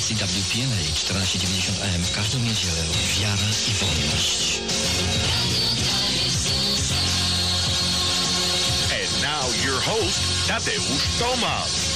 stacji WPNA 1490 AM w każdą niedzielę wiara i wolność. And now your host, Tadeusz Tomasz.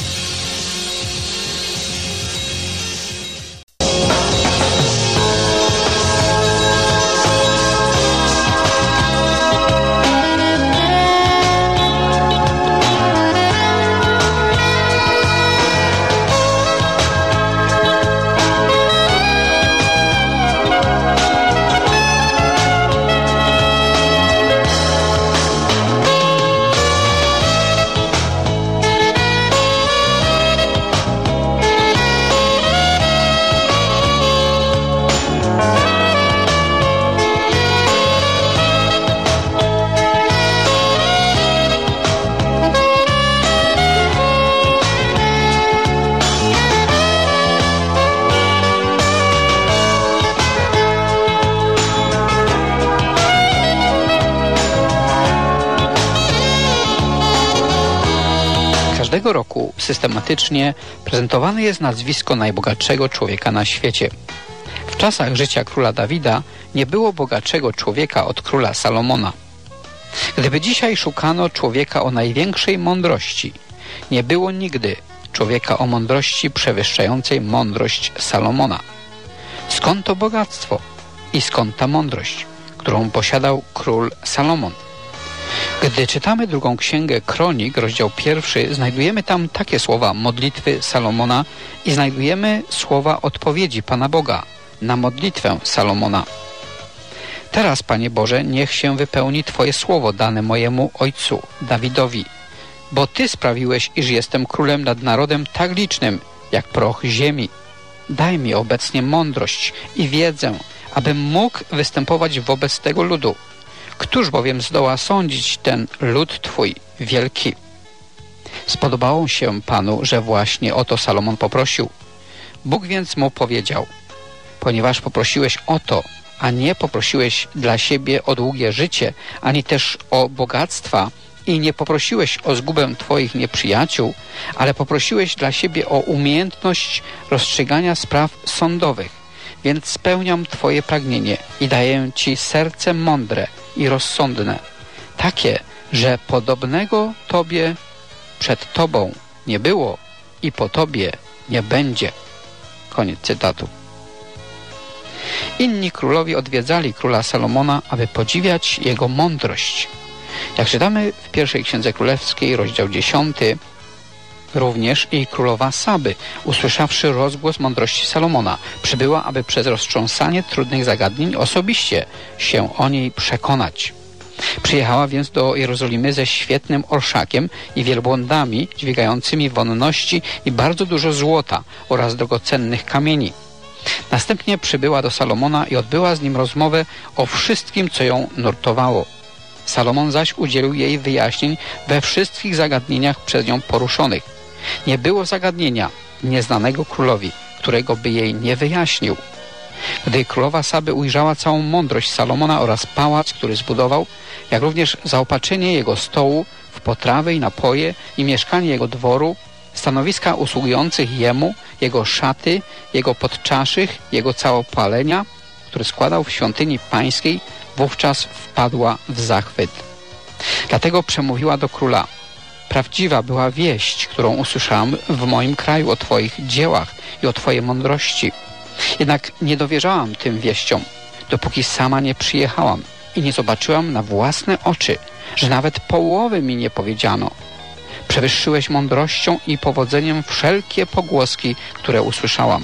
Każdego roku systematycznie prezentowane jest nazwisko najbogatszego człowieka na świecie. W czasach życia króla Dawida nie było bogatszego człowieka od króla Salomona. Gdyby dzisiaj szukano człowieka o największej mądrości, nie było nigdy człowieka o mądrości przewyższającej mądrość Salomona. Skąd to bogactwo i skąd ta mądrość, którą posiadał król Salomon? Gdy czytamy drugą księgę Kronik, rozdział 1, znajdujemy tam takie słowa modlitwy Salomona i znajdujemy słowa odpowiedzi Pana Boga na modlitwę Salomona. Teraz, Panie Boże, niech się wypełni Twoje słowo dane mojemu ojcu Dawidowi, bo Ty sprawiłeś, iż jestem królem nad narodem tak licznym, jak proch ziemi. Daj mi obecnie mądrość i wiedzę, abym mógł występować wobec tego ludu. Któż bowiem zdoła sądzić ten lud Twój wielki? Spodobało się Panu, że właśnie o to Salomon poprosił. Bóg więc mu powiedział: ponieważ poprosiłeś o to, a nie poprosiłeś dla siebie o długie życie, ani też o bogactwa i nie poprosiłeś o zgubę Twoich nieprzyjaciół, ale poprosiłeś dla siebie o umiejętność rozstrzygania spraw sądowych, więc spełniam Twoje pragnienie i daję Ci serce mądre i rozsądne, takie, że podobnego Tobie przed Tobą nie było i po Tobie nie będzie. Koniec cytatu. Inni królowie odwiedzali króla Salomona, aby podziwiać jego mądrość. Jak czytamy w pierwszej Księdze Królewskiej, rozdział 10, również i królowa Saby, usłyszawszy rozgłos mądrości Salomona, przybyła, aby przez roztrząsanie trudnych zagadnień osobiście się o niej przekonać. Przyjechała więc do Jerozolimy ze świetnym orszakiem i wielbłądami dźwigającymi wonności i bardzo dużo złota oraz drogocennych kamieni. Następnie przybyła do Salomona i odbyła z nim rozmowę o wszystkim, co ją nurtowało. Salomon zaś udzielił jej wyjaśnień we wszystkich zagadnieniach przez nią poruszonych. Nie było zagadnienia nieznanego królowi, którego by jej nie wyjaśnił. Gdy królowa Saby ujrzała całą mądrość Salomona oraz pałac, który zbudował, jak również zaopatrzenie jego stołu w potrawy i napoje i mieszkanie jego dworu, stanowiska usługujących jemu, jego szaty, jego podczaszych, jego całopalenia, które składał w świątyni pańskiej, wówczas wpadła w zachwyt. Dlatego przemówiła do króla: prawdziwa była wieść, którą usłyszałam w moim kraju o Twoich dziełach i o Twojej mądrości. Jednak nie dowierzałam tym wieściom, dopóki sama nie przyjechałam i nie zobaczyłam na własne oczy, że nawet połowy mi nie powiedziano. Przewyższyłeś mądrością i powodzeniem wszelkie pogłoski, które usłyszałam.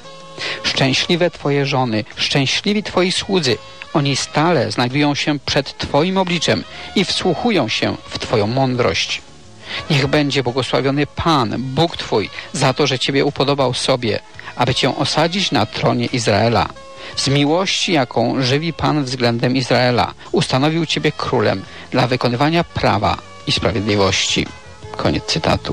Szczęśliwe Twoje żony, szczęśliwi Twoi słudzy, oni stale znajdują się przed Twoim obliczem i wsłuchują się w Twoją mądrość. Niech będzie błogosławiony Pan, Bóg Twój, za to, że Ciebie upodobał sobie, aby Cię osadzić na tronie Izraela. Z miłości, jaką żywi Pan względem Izraela, ustanowił Ciebie królem dla wykonywania prawa i sprawiedliwości. Koniec cytatu.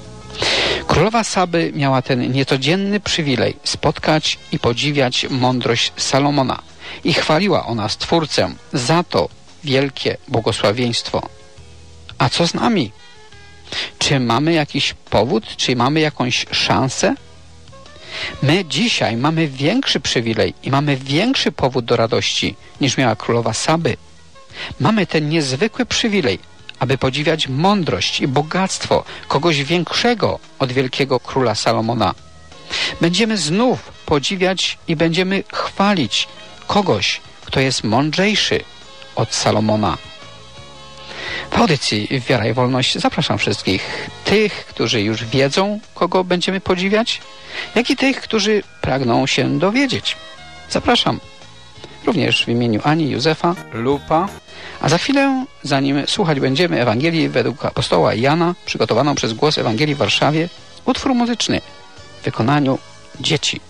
Królowa Saby miała ten niecodzienny przywilej spotkać i podziwiać mądrość Salomona i chwaliła ona Stwórcę za to wielkie błogosławieństwo. A co z nami? Czy mamy jakiś powód? Czy mamy jakąś szansę? My dzisiaj mamy większy przywilej i mamy większy powód do radości niż miała królowa Saby. Mamy ten niezwykły przywilej, aby podziwiać mądrość i bogactwo kogoś większego od wielkiego króla Salomona. Będziemy znów podziwiać i będziemy chwalić kogoś, kto jest mądrzejszy od Salomona. W audycji Wiara i Wolność zapraszam wszystkich, tych, którzy już wiedzą, kogo będziemy podziwiać, jak i tych, którzy pragną się dowiedzieć. Zapraszam również w imieniu Ani, Józefa, Lupa, a za chwilę, zanim słuchać będziemy Ewangelii według apostoła Jana, przygotowaną przez Głos Ewangelii w Warszawie, utwór muzyczny w wykonaniu dzieci.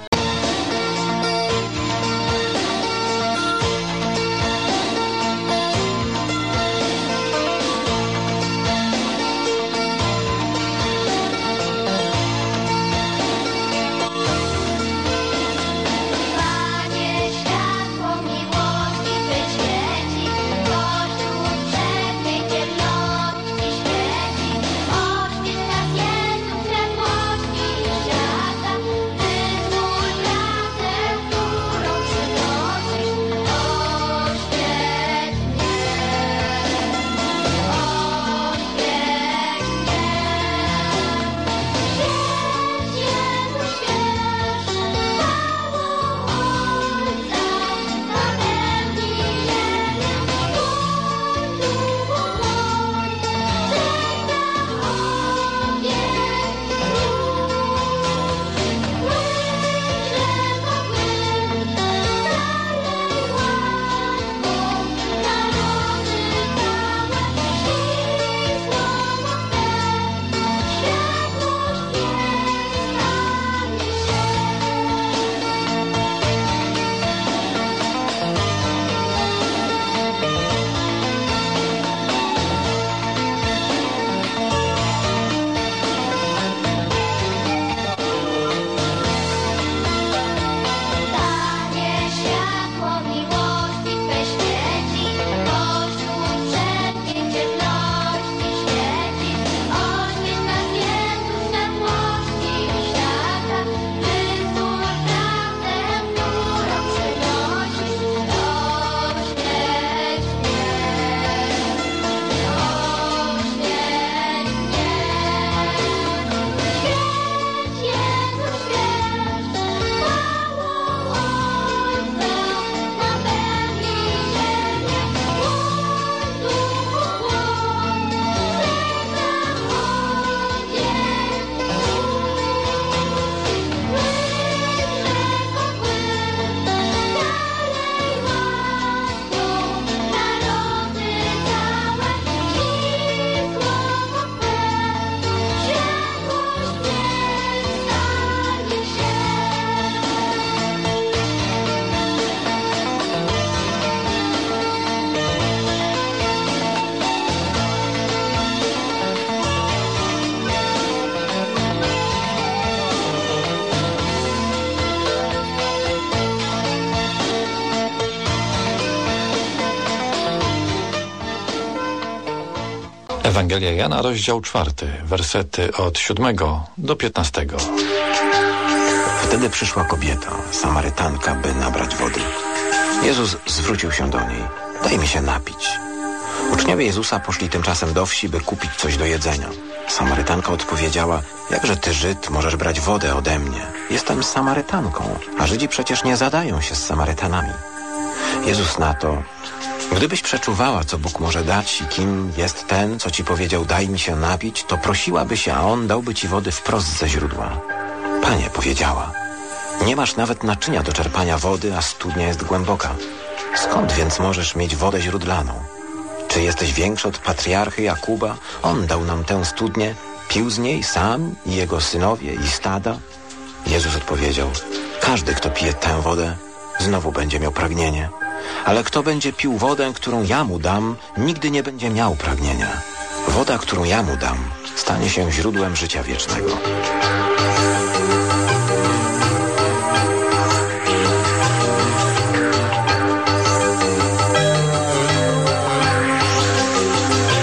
Ewangelia Jana, rozdział 4, wersety od 7 do 15. Wtedy przyszła kobieta, Samarytanka, by nabrać wody. Jezus zwrócił się do niej. Daj mi się napić. Uczniowie Jezusa poszli tymczasem do wsi, by kupić coś do jedzenia. Samarytanka odpowiedziała, jakże ty, Żyd, możesz brać wodę ode mnie? Jestem Samarytanką, a Żydzi przecież nie zadają się z Samarytanami. Jezus na to, gdybyś przeczuwała, co Bóg może dać i kim jest ten, co ci powiedział, daj mi się napić, to prosiłabyś, a on dałby ci wody wprost ze źródła. Panie, powiedziała, nie masz nawet naczynia do czerpania wody, a studnia jest głęboka. Skąd więc możesz mieć wodę źródlaną? Czy jesteś większy od patriarchy Jakuba? On dał nam tę studnię, pił z niej sam i jego synowie i stada. Jezus odpowiedział, każdy, kto pije tę wodę, znowu będzie miał pragnienie. Ale kto będzie pił wodę, którą ja mu dam, nigdy nie będzie miał pragnienia. Woda, którą ja mu dam, stanie się źródłem życia wiecznego.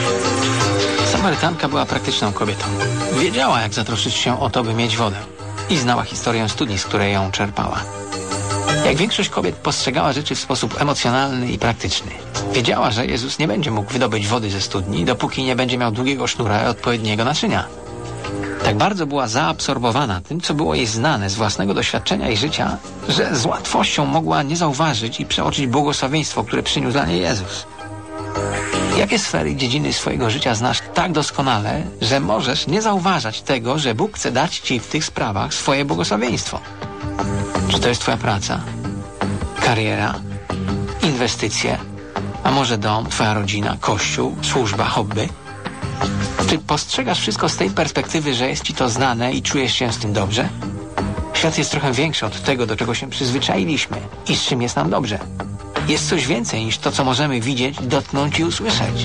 Samarytanka była praktyczną kobietą. Wiedziała, jak zatroszczyć się o to, by mieć wodę. i znała historię studni, z której ją czerpała. Jak większość kobiet postrzegała rzeczy w sposób emocjonalny i praktyczny. Wiedziała, że Jezus nie będzie mógł wydobyć wody ze studni, dopóki nie będzie miał długiego sznura i odpowiedniego naczynia. Tak bardzo była zaabsorbowana tym, co było jej znane z własnego doświadczenia i życia, że z łatwością mogła nie zauważyć i przeoczyć błogosławieństwo, które przyniósł dla niej Jezus. Jakie sfery i dziedziny swojego życia znasz tak doskonale, że możesz nie zauważać tego, że Bóg chce dać ci w tych sprawach swoje błogosławieństwo? Czy to jest twoja praca, kariera, inwestycje, a może dom, twoja rodzina, kościół, służba, hobby? Czy postrzegasz wszystko z tej perspektywy, że jest ci to znane i czujesz się z tym dobrze? Świat jest trochę większy od tego, do czego się przyzwyczailiśmy i z czym jest nam dobrze. Jest coś więcej niż to, co możemy widzieć, dotknąć i usłyszeć.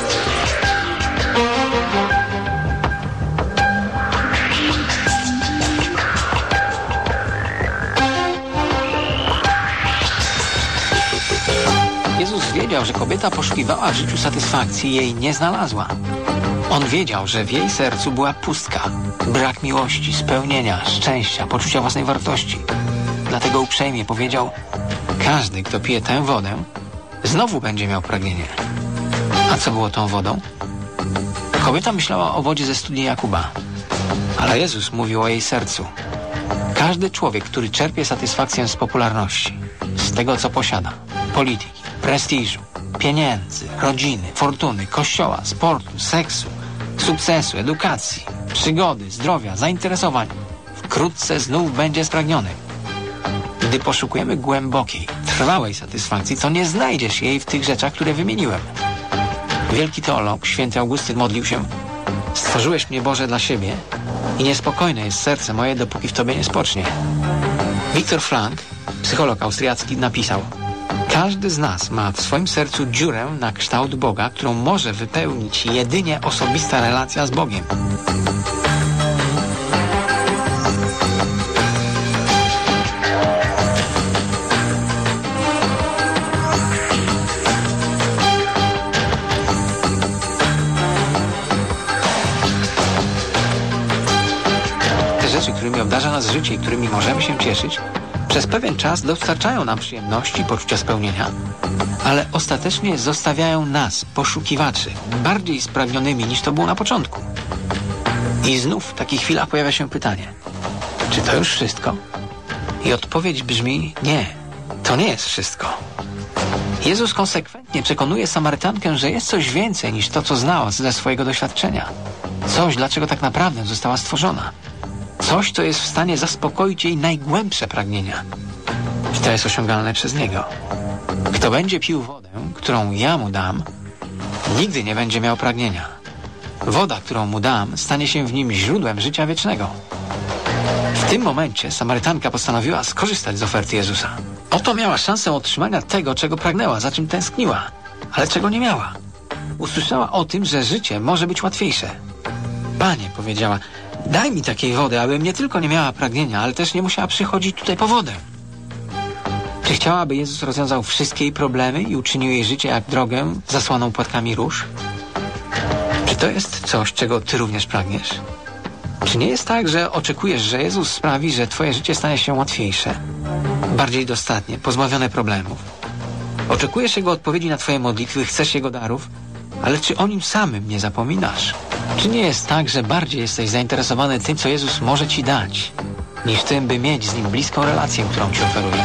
Jezus wiedział, że kobieta poszukiwała w życiu satysfakcji i jej nie znalazła. On wiedział, że w jej sercu była pustka, brak miłości, spełnienia, szczęścia, poczucia własnej wartości. Dlatego uprzejmie powiedział: każdy, kto pije tę wodę, znowu będzie miał pragnienie. A co było tą wodą? Kobieta myślała o wodzie ze studni Jakuba, ale Jezus mówił o jej sercu. Każdy człowiek, który czerpie satysfakcję z popularności, z tego, co posiada, polityki, prestiżu, pieniędzy, rodziny, fortuny, kościoła, sportu, seksu, sukcesu, edukacji, przygody, zdrowia, zainteresowań, wkrótce znów będzie spragniony. Gdy poszukujemy głębokiej, trwałej satysfakcji, to nie znajdziesz jej w tych rzeczach, które wymieniłem. Wielki teolog, święty Augustyn, modlił się: stworzyłeś mnie, Boże, dla siebie i niespokojne jest serce moje, dopóki w Tobie nie spocznie. Viktor Frankl, psycholog austriacki, napisał: każdy z nas ma w swoim sercu dziurę na kształt Boga, którą może wypełnić jedynie osobista relacja z Bogiem. Te rzeczy, którymi obdarza nas życie i którymi możemy się cieszyć, przez pewien czas dostarczają nam przyjemności, poczucia spełnienia, ale ostatecznie zostawiają nas, poszukiwaczy, bardziej spragnionymi niż to było na początku. I znów w takich chwilach pojawia się pytanie: czy to już wszystko? I odpowiedź brzmi: nie, to nie jest wszystko. Jezus konsekwentnie przekonuje Samarytankę, że jest coś więcej niż to, co znała ze swojego doświadczenia. Coś, dlaczego tak naprawdę została stworzona. Coś, co jest w stanie zaspokoić jej najgłębsze pragnienia. I to jest osiągalne przez Niego. Kto będzie pił wodę, którą ja mu dam, nigdy nie będzie miał pragnienia. Woda, którą mu dam, stanie się w nim źródłem życia wiecznego. W tym momencie Samarytanka postanowiła skorzystać z oferty Jezusa. Oto miała szansę otrzymania tego, czego pragnęła, za czym tęskniła, ale czego nie miała. Usłyszała o tym, że życie może być łatwiejsze. Panie, powiedziała, daj mi takiej wody, abym nie tylko nie miała pragnienia, ale też nie musiała przychodzić tutaj po wodę. Czy chciała, aby Jezus rozwiązał wszystkie jej problemy i uczynił jej życie jak drogę zasłaną płatkami róż? Czy to jest coś, czego ty również pragniesz? Czy nie jest tak, że oczekujesz, że Jezus sprawi, że twoje życie stanie się łatwiejsze, bardziej dostatnie, pozbawione problemów? Oczekujesz Jego odpowiedzi na twoje modlitwy, chcesz Jego darów, ale czy o Nim samym nie zapominasz? Czy nie jest tak, że bardziej jesteś zainteresowany tym, co Jezus może ci dać, niż tym, by mieć z Nim bliską relację, którą ci oferuje?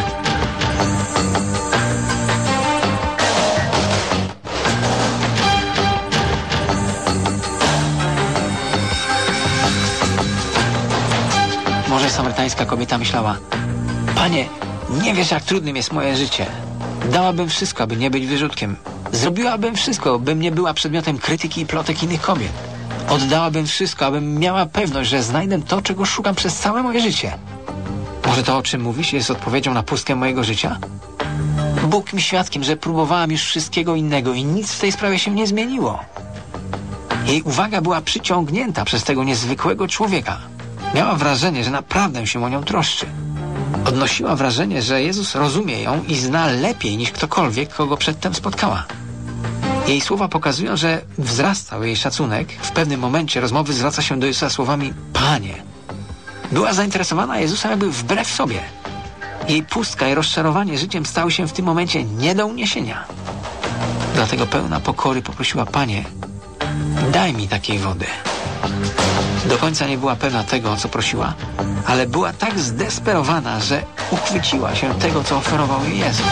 Może samarytańska kobieta myślała: Panie, nie wiesz, jak trudnym jest moje życie. Dałabym wszystko, aby nie być wyrzutkiem. Zrobiłabym wszystko, bym nie była przedmiotem krytyki i plotek innych kobiet. Oddałabym wszystko, abym miała pewność, że znajdę to, czego szukam przez całe moje życie. Może to, o czym mówisz, jest odpowiedzią na pustkę mojego życia? Bóg mi świadkiem, że próbowałam już wszystkiego innego i nic w tej sprawie się nie zmieniło. Jej uwaga była przyciągnięta przez tego niezwykłego człowieka. Miała wrażenie, że naprawdę się o nią troszczy. Odnosiła wrażenie, że Jezus rozumie ją i zna lepiej niż ktokolwiek, kogo przedtem spotkała. Jej słowa pokazują, że wzrastał jej szacunek. W pewnym momencie rozmowy zwraca się do Jezusa słowami: Panie, Była zainteresowana Jezusem jakby wbrew sobie. Jej pustka i rozczarowanie życiem stały się w tym momencie nie do uniesienia. Dlatego pełna pokory poprosiła: Panie, daj mi takiej wody. Do końca nie była pewna tego, o co prosiła, ale była tak zdesperowana, że uchwyciła się tego, co oferował jej Jezus.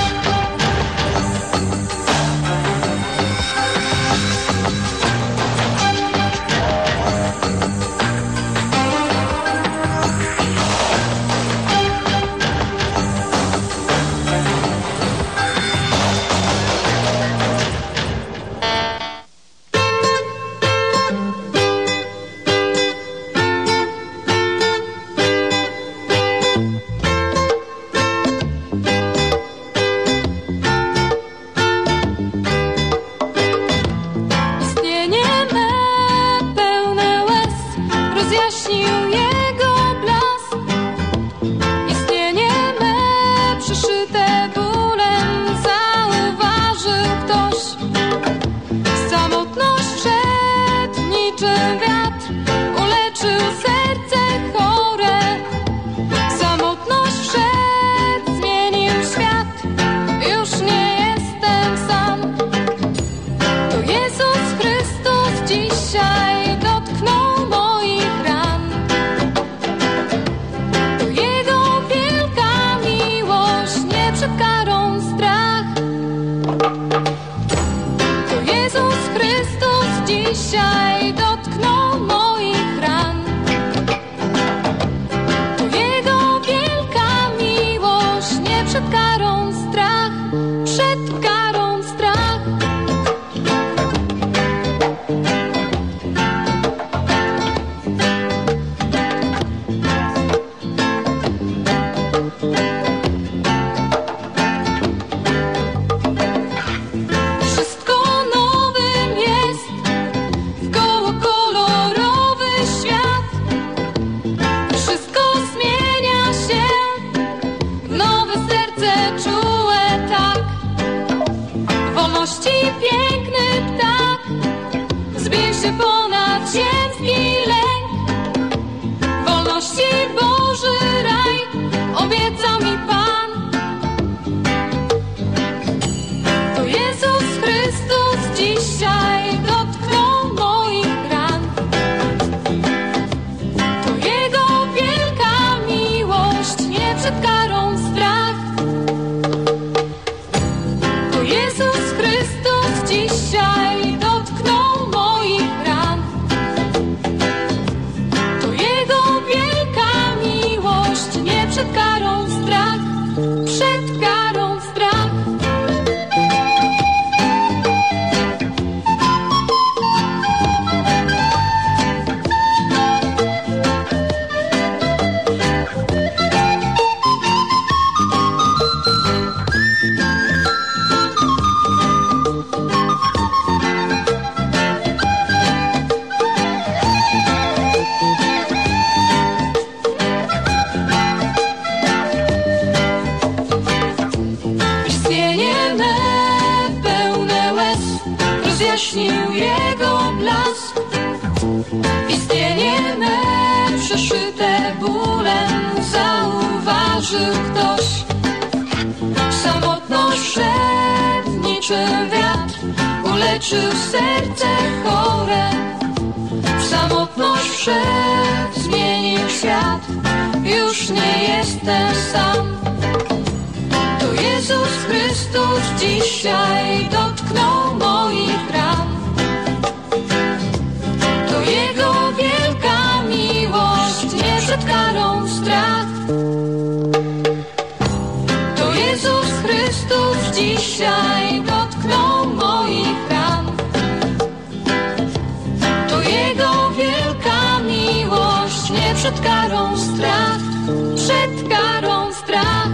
Rozjaśnił jego blask. Istnienie me przeszyte bólem zauważył ktoś. Samotność wszedł niczym wiatr, uleczył serce chore. W samotność wszedł, zmienił świat, już nie jestem sam. To Jezus Chrystus dzisiaj dotknął moich ran. To Jego wielka miłość, nie przed karą strach. To Jezus Chrystus dzisiaj dotknął moich ran. To Jego wielka miłość, nie przed karą strach. Przed karą strach.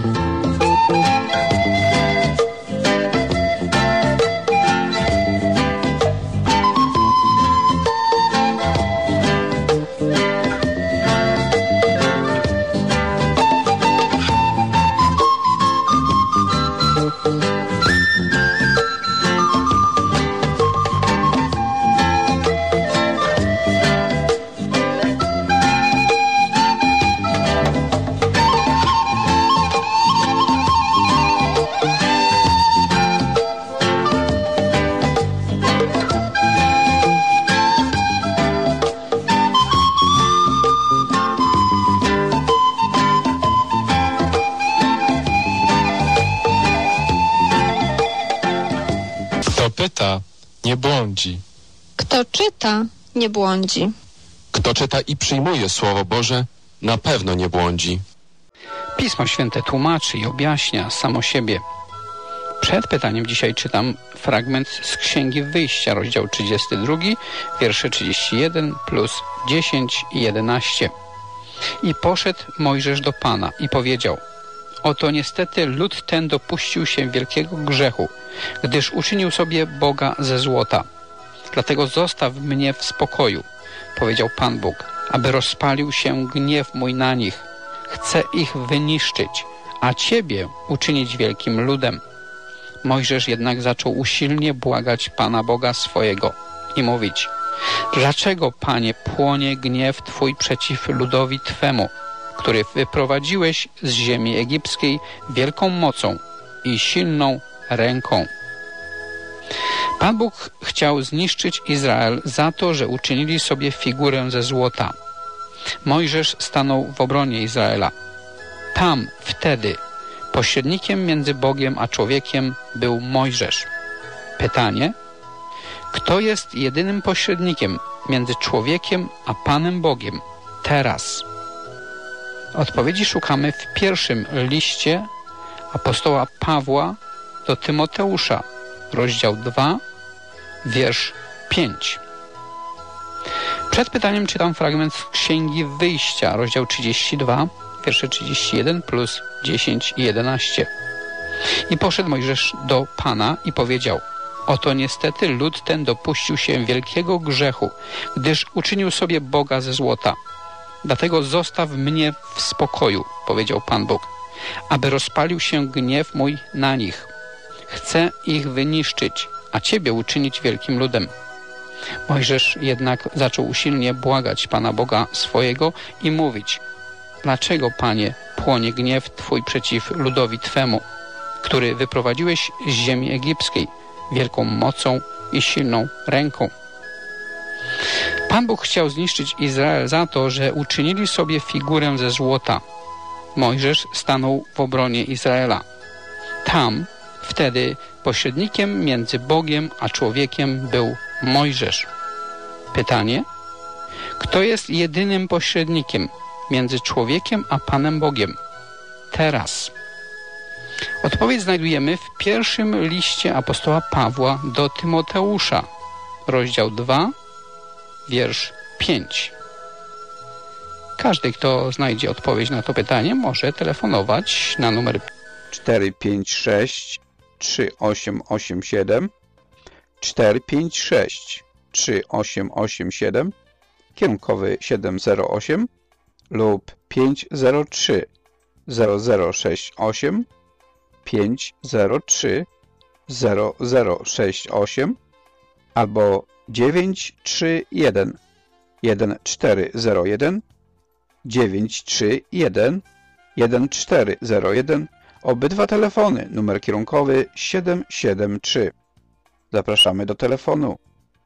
pyta, nie błądzi. Kto czyta, nie błądzi. Kto czyta i przyjmuje Słowo Boże, na pewno nie błądzi. Pismo Święte tłumaczy i objaśnia samo siebie. Przed pytaniem dzisiaj czytam fragment z Księgi Wyjścia, rozdział 32, wiersze 31 plus 10 i 11. I poszedł Mojżesz do Pana i powiedział: oto niestety lud ten dopuścił się wielkiego grzechu, gdyż uczynił sobie Boga ze złota. Dlatego zostaw mnie w spokoju, powiedział Pan Bóg, aby rozpalił się gniew mój na nich. Chcę ich wyniszczyć, a Ciebie uczynić wielkim ludem. Mojżesz jednak zaczął usilnie błagać Pana Boga swojego i mówić: dlaczego, Panie, płonie gniew Twój przeciw ludowi Twemu, który wyprowadziłeś z ziemi egipskiej wielką mocą i silną ręką? Pan Bóg chciał zniszczyć Izrael za to, że uczynili sobie figurę ze złota. Mojżesz stanął w obronie Izraela. Tam, wtedy, pośrednikiem między Bogiem a człowiekiem był Mojżesz. Pytanie: kto jest jedynym pośrednikiem między człowiekiem a Panem Bogiem teraz? Odpowiedzi szukamy w pierwszym liście apostoła Pawła do Tymoteusza, rozdział 2, wiersz 5. Przed pytaniem czytam fragment z Księgi Wyjścia, rozdział 32, wiersze 31 plus 10 i 11. I poszedł Mojżesz do Pana i powiedział: oto niestety lud ten dopuścił się wielkiego grzechu, gdyż uczynił sobie Boga ze złota. Dlatego zostaw mnie w spokoju, powiedział Pan Bóg, aby rozpalił się gniew mój na nich. Chcę ich wyniszczyć, a Ciebie uczynić wielkim ludem. Mojżesz jednak zaczął usilnie błagać Pana Boga swojego i mówić: dlaczego, Panie, płonie gniew Twój przeciw ludowi Twemu, który wyprowadziłeś z ziemi egipskiej wielką mocą i silną ręką? Pan Bóg chciał zniszczyć Izrael za to, że uczynili sobie figurę ze złota. Mojżesz stanął w obronie Izraela. Tam, wtedy, pośrednikiem między Bogiem a człowiekiem był Mojżesz. Pytanie: kto jest jedynym pośrednikiem między człowiekiem a Panem Bogiem teraz? Odpowiedź znajdujemy w pierwszym liście apostoła Pawła do Tymoteusza, rozdział 2, wiersz 5. Każdy, kto znajdzie odpowiedź na to pytanie, może telefonować na numer 456 3887 456 3887, kierunkowy 708 lub 503 0068 503 0068 albo 931 1401 931 1401. Obydwa telefony, numer kierunkowy 773. Zapraszamy do telefonu.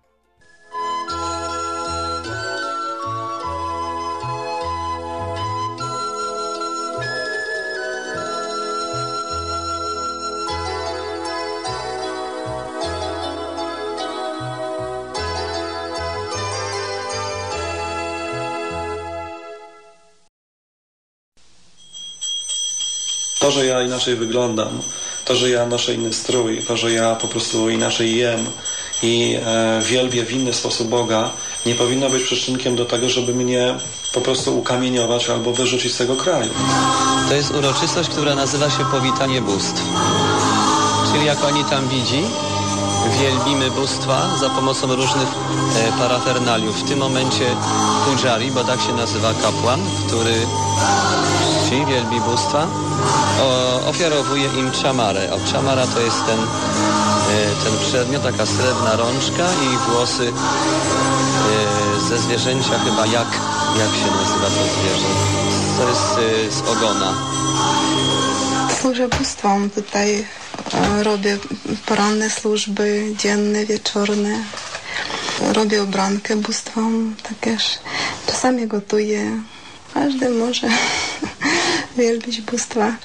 To, że ja inaczej wyglądam, to, że ja noszę inny strój, to, że ja po prostu inaczej jem i wielbię w inny sposób Boga, nie powinno być przyczynkiem do tego, żeby mnie po prostu ukamieniować albo wyrzucić z tego kraju. To jest uroczystość, która nazywa się powitanie bóstw. Czyli jak Pani tam widzi, wielbimy bóstwa za pomocą różnych parafernaliów. W tym momencie pujari, bo tak się nazywa kapłan, który wielbi bóstwa, ofiarowuje im czamarę. Czamara to jest ten przedmiot, taka srebrna rączka i włosy ze zwierzęcia chyba jak się nazywa to zwierzę? To jest z ogona. Służę bóstwom tutaj. Robię poranne służby, dzienne, wieczorne. Robię ubrankę bóstwom, takież. Czasami gotuję. Każdy może wielbić bóstwa.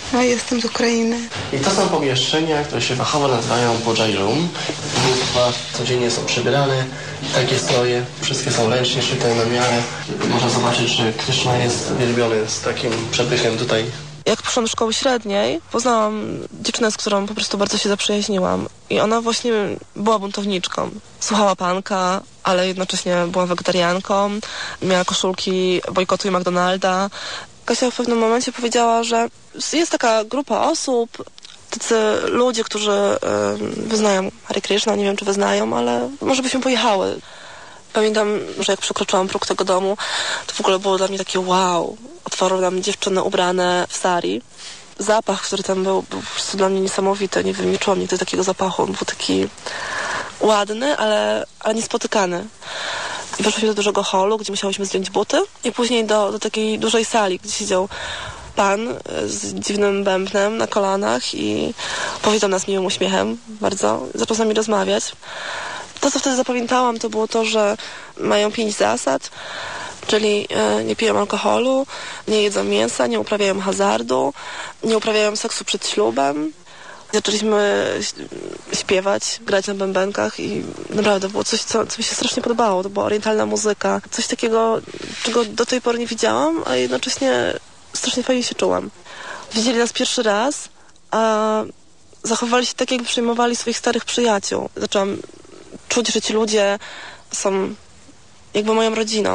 A jestem z Ukrainy. I to są pomieszczenia, które się fachowo nazywają Bojai Room. Bóstwa codziennie są przybierane, takie stroje, wszystkie są ręcznie szyte na miarę. Można zobaczyć, że Kryszna jest wielbiony z takim przepychem tutaj. Jak poszłam do szkoły średniej, poznałam dziewczynę, z którą po prostu bardzo się zaprzyjaźniłam. I ona właśnie była buntowniczką. Słuchała punka, ale jednocześnie była wegetarianką. Miała koszulki Bojkotuj McDonalda. Kasia w pewnym momencie powiedziała, że jest taka grupa osób, tacy ludzie, którzy wyznają Hare Krishna, nie wiem czy wyznają, ale może byśmy pojechały. Pamiętam, że jak przekroczyłam próg tego domu, to w ogóle było dla mnie takie wow. Otworzyły nam dziewczyny ubrane w sari. Zapach, który tam był po prostu dla mnie niesamowity. Nie wiem, nie czułam nigdy takiego zapachu. On był taki ładny, ale niespotykany. I weszliśmy do dużego holu, gdzie musiałyśmy zdjąć buty i później do takiej dużej sali, gdzie siedział pan z dziwnym bębnem na kolanach i powitał nas miłym uśmiechem bardzo. Zaczął z nami rozmawiać. To, co wtedy zapamiętałam, to było to, że mają 5 zasad, czyli nie piją alkoholu, nie jedzą mięsa, nie uprawiają hazardu, nie uprawiają seksu przed ślubem. Zaczęliśmy śpiewać, grać na bębenkach i naprawdę było coś, co mi się strasznie podobało. To była orientalna muzyka. Coś takiego, czego do tej pory nie widziałam, a jednocześnie strasznie fajnie się czułam. Widzieli nas pierwszy raz, a zachowywali się tak, jakby przyjmowali swoich starych przyjaciół. Zaczęłam czuć, że ci ludzie są jakby moją rodziną.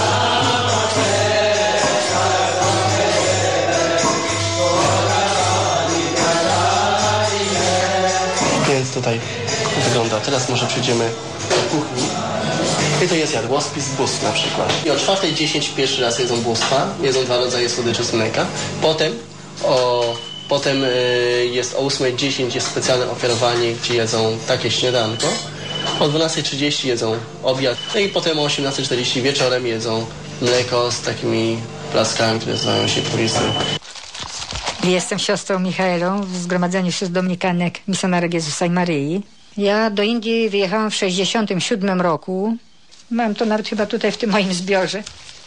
Więc tutaj wygląda. Teraz może przejdziemy do kuchni. I to jest jadłospis bóstw na przykład. I o 4:10 pierwszy raz jedzą bóstwa. Jedzą 2 rodzaje słodyczy z mleka. Potem jest o 8:10 jest specjalne ofiarowanie, gdzie jedzą takie śniadanko. O 12:30 jedzą obiad. No i potem o 18:40 wieczorem jedzą mleko z takimi plackami, które nazywają się purisy. Jestem siostrą Michaelą w Zgromadzeniu Sióstr Dominikanek Misjonarek Jezusa i Maryi. Ja do Indii wyjechałam w 1967 roku. Mam to nawet chyba tutaj w tym moim zbiorze.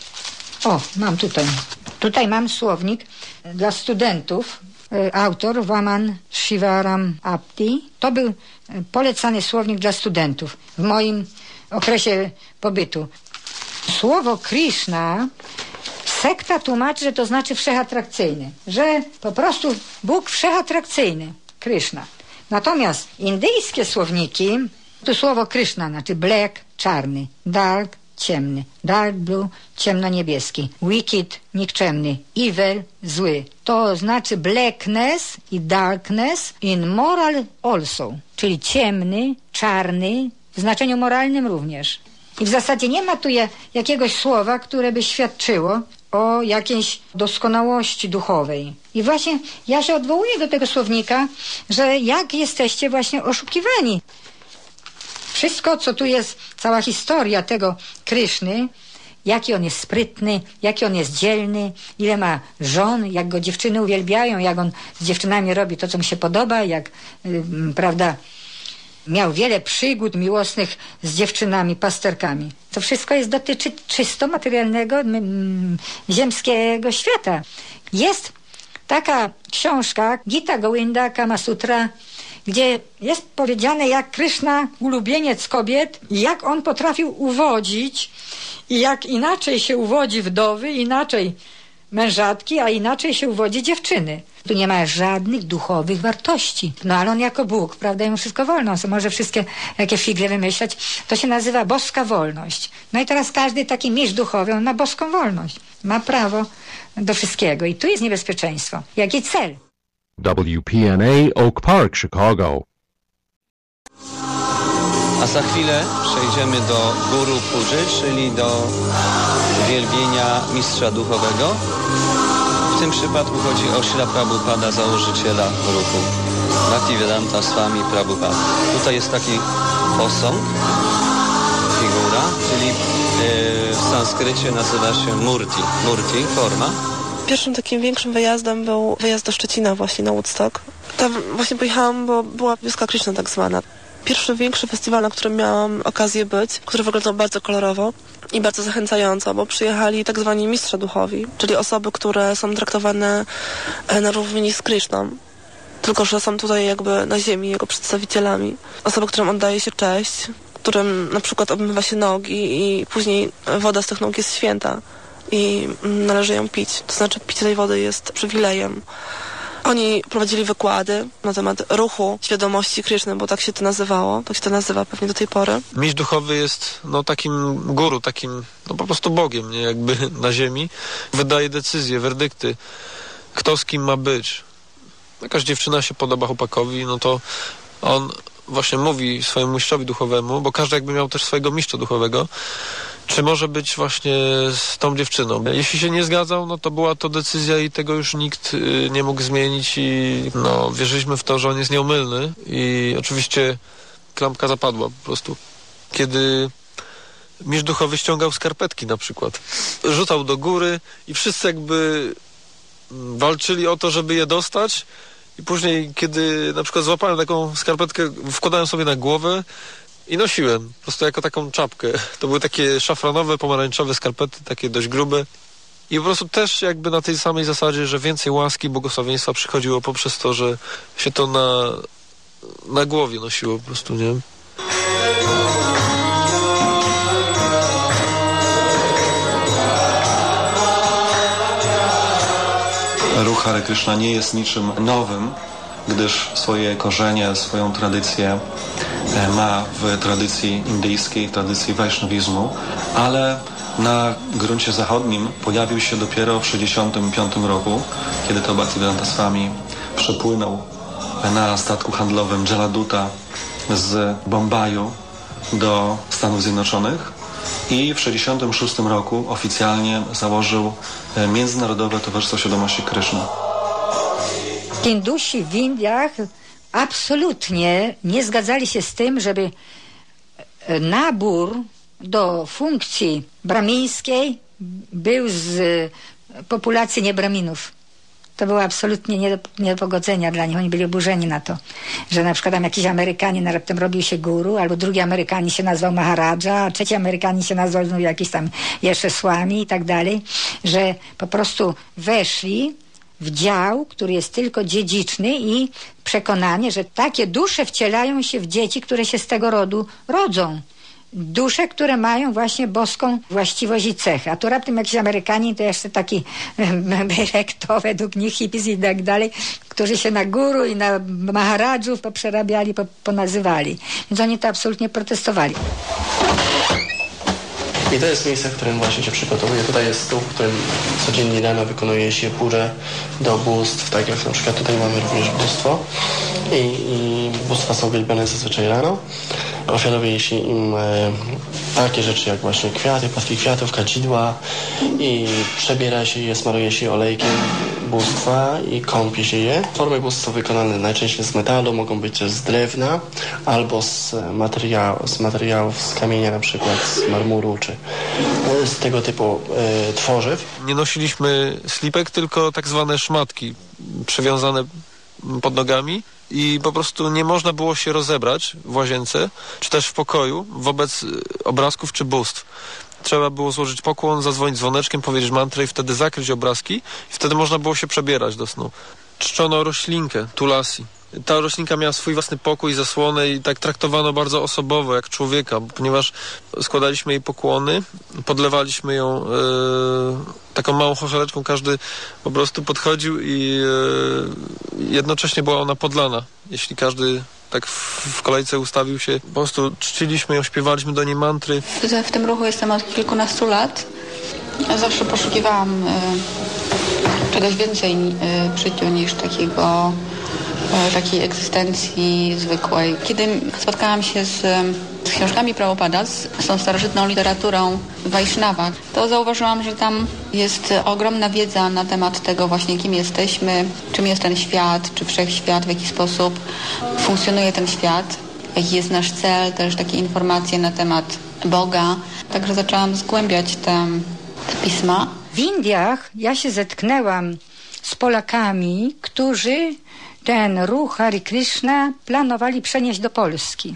O, mam tutaj. Tutaj mam słownik dla studentów. Autor Vaman Shivaram Apti. To był polecany słownik dla studentów w moim okresie pobytu. Słowo Krishna sekta tłumaczy, że to znaczy wszechatrakcyjny. Że po prostu Bóg wszechatrakcyjny. Krishna. Natomiast indyjskie słowniki to słowo Krishna znaczy black, czarny, dark, ciemny, dark blue, ciemno-niebieski, wicked, nikczemny, evil, zły. To znaczy blackness i darkness in moral also, czyli ciemny, czarny, w znaczeniu moralnym również. I w zasadzie nie ma tu jakiegoś słowa, które by świadczyło o jakiejś doskonałości duchowej. I właśnie ja się odwołuję do tego słownika, że jak jesteście właśnie oszukiwani. Wszystko, co tu jest, cała historia tego Kryszny, jaki on jest sprytny, jaki on jest dzielny, ile ma żon, jak go dziewczyny uwielbiają, jak on z dziewczynami robi to, co mu się podoba, jak, prawda, miał wiele przygód miłosnych z dziewczynami, pasterkami. To wszystko dotyczy czysto materialnego, ziemskiego świata. Jest taka książka Gita Govinda Kama Sutra, gdzie jest powiedziane, jak Kryszna, ulubieniec kobiet, jak on potrafił uwodzić i jak inaczej się uwodzi wdowy, inaczej mężatki, a inaczej się uwodzi dziewczyny. Tu nie ma żadnych duchowych wartości. No ale on jako Bóg, prawda, jemu wszystko wolno. On może wszystkie jakie figle wymyślać. To się nazywa boska wolność. No i teraz każdy taki mistrz duchowy, on ma boską wolność. Ma prawo do wszystkiego. I tu jest niebezpieczeństwo. Jaki cel? WPNA Oak Park, Chicago. A za chwilę przejdziemy do Guru Puży, czyli do wielbienia mistrza duchowego. W tym przypadku chodzi o Śrila Prabhupada, założyciela ruchu Bhaktivedanta Swami Prabhupada. Tutaj jest taki posąg, figura, czyli w sanskrycie nazywa się murti. Murti, forma. Pierwszym takim większym wyjazdem był wyjazd do Szczecina właśnie na Woodstock. Tam właśnie pojechałam, bo była wioska Krishna tak zwana. Pierwszy większy festiwal, na którym miałam okazję być, który wyglądał bardzo kolorowo. i bardzo zachęcająco, bo przyjechali tak zwani mistrze duchowi, czyli osoby, które są traktowane na równi z Kryszną, tylko że są tutaj jakby na ziemi jego przedstawicielami. Osoby, którym oddaje się cześć, którym na przykład obmywa się nogi i później woda z tych nóg jest święta i należy ją pić. To znaczy picie tej wody jest przywilejem. Oni prowadzili wykłady na temat ruchu świadomości Kryszny, bo tak się to nazywało, tak się to nazywa pewnie do tej pory. Mistrz duchowy jest takim guru, takim po prostu Bogiem, nie, jakby na ziemi. Wydaje decyzje, werdykty, kto z kim ma być. Jakaś dziewczyna się podoba chłopakowi, no to on właśnie mówi swojemu mistrzowi duchowemu, bo każdy jakby miał też swojego mistrza duchowego, czy może być właśnie z tą dziewczyną. Jeśli się nie zgadzał, no to była to decyzja i tego już nikt nie mógł zmienić i wierzyliśmy w to, że on jest nieomylny i oczywiście klampka zapadła po prostu. Kiedy mistrz duchowy ściągał skarpetki na przykład, rzucał do góry i wszyscy jakby walczyli o to, żeby je dostać i później, kiedy na przykład złapałem taką skarpetkę, wkładałem sobie na głowę i nosiłem, po prostu jako taką czapkę. To były takie szafranowe, pomarańczowe skarpety, takie dość grube. I po prostu też jakby na tej samej zasadzie, że więcej łaski, błogosławieństwa przychodziło poprzez to, że się to na głowie nosiło po prostu, nie? Ruch Hare Krishna nie jest niczym nowym, gdyż swoje korzenie, swoją tradycję ma w tradycji indyjskiej, w tradycji wajsznawizmu, ale na gruncie zachodnim pojawił się dopiero w 1965 roku, kiedy to Bhaktivedanta Swami przepłynął na statku handlowym Jaladuta z Bombaju do Stanów Zjednoczonych i w 1966 roku oficjalnie założył Międzynarodowe Towarzystwo Świadomości Kryszny. Hindusi w Indiach absolutnie nie zgadzali się z tym, żeby nabór do funkcji brahmińskiej był z populacji niebraminów. To było absolutnie nie do pogodzenia dla nich. Oni byli oburzeni na to, że na przykład tam jakiś Amerykanin raptem robił się guru, albo drugi Amerykanin się nazwał Maharadża, a trzeci Amerykanin się nazwał jakiś tam jeszcze Swami i tak dalej, że po prostu weszli w dział, który jest tylko dziedziczny i przekonanie, że takie dusze wcielają się w dzieci, które się z tego rodu rodzą. Dusze, które mają właśnie boską właściwość i cechę. A tu raptem jakiś Amerykanin to jeszcze taki byrek, to według nich hippies i tak dalej, którzy się na guru i na maharadżów poprzerabiali, ponazywali. Więc oni to absolutnie protestowali. I to jest miejsce, w którym właśnie się przygotowuje. Tutaj jest stół, w którym codziennie rano wykonuje się purę do bóstw, tak jak na przykład tutaj mamy również bóstwo. I bóstwa są wielbione zazwyczaj rano. Ofiarowuje się im takie rzeczy jak właśnie kwiaty, płatki kwiatów, kadzidła i przebiera się je, smaruje się olejkiem bóstwa i kąpie się je. Formy bóstw są wykonane najczęściej z metalu, mogą być też z drewna albo z materiałów z kamienia, na przykład z marmuru czy z tego typu tworzyw. Nie nosiliśmy slipek, tylko tak zwane szmatki przewiązane pod nogami i po prostu nie można było się rozebrać w łazience, czy też w pokoju wobec obrazków czy bóstw. Trzeba było złożyć pokłon, zadzwonić dzwoneczkiem, powiedzieć mantrę i wtedy zakryć obrazki i wtedy można było się przebierać do snu. Czczono roślinkę, tulasi. Ta roślinka miała swój własny pokój, zasłonę i tak traktowano bardzo osobowo, jak człowieka, ponieważ składaliśmy jej pokłony, podlewaliśmy ją taką małą chocheleczką, każdy po prostu podchodził i jednocześnie była ona podlana. Jeśli każdy tak w kolejce ustawił się, po prostu czciliśmy ją, śpiewaliśmy do niej mantry. W tym ruchu jestem od kilkunastu lat. Ja zawsze poszukiwałam czegoś więcej w życiu niż takiej egzystencji zwykłej. Kiedy spotkałam się z książkami Prabhupada, z tą starożytną literaturą Wajsznawa, to zauważyłam, że tam jest ogromna wiedza na temat tego właśnie, kim jesteśmy, czym jest ten świat, czy wszechświat, w jaki sposób funkcjonuje ten świat, jaki jest nasz cel, też takie informacje na temat Boga. Także zaczęłam zgłębiać te pisma. W Indiach ja się zetknęłam z Polakami, którzy ten ruch Hare Krishna planowali przenieść do Polski.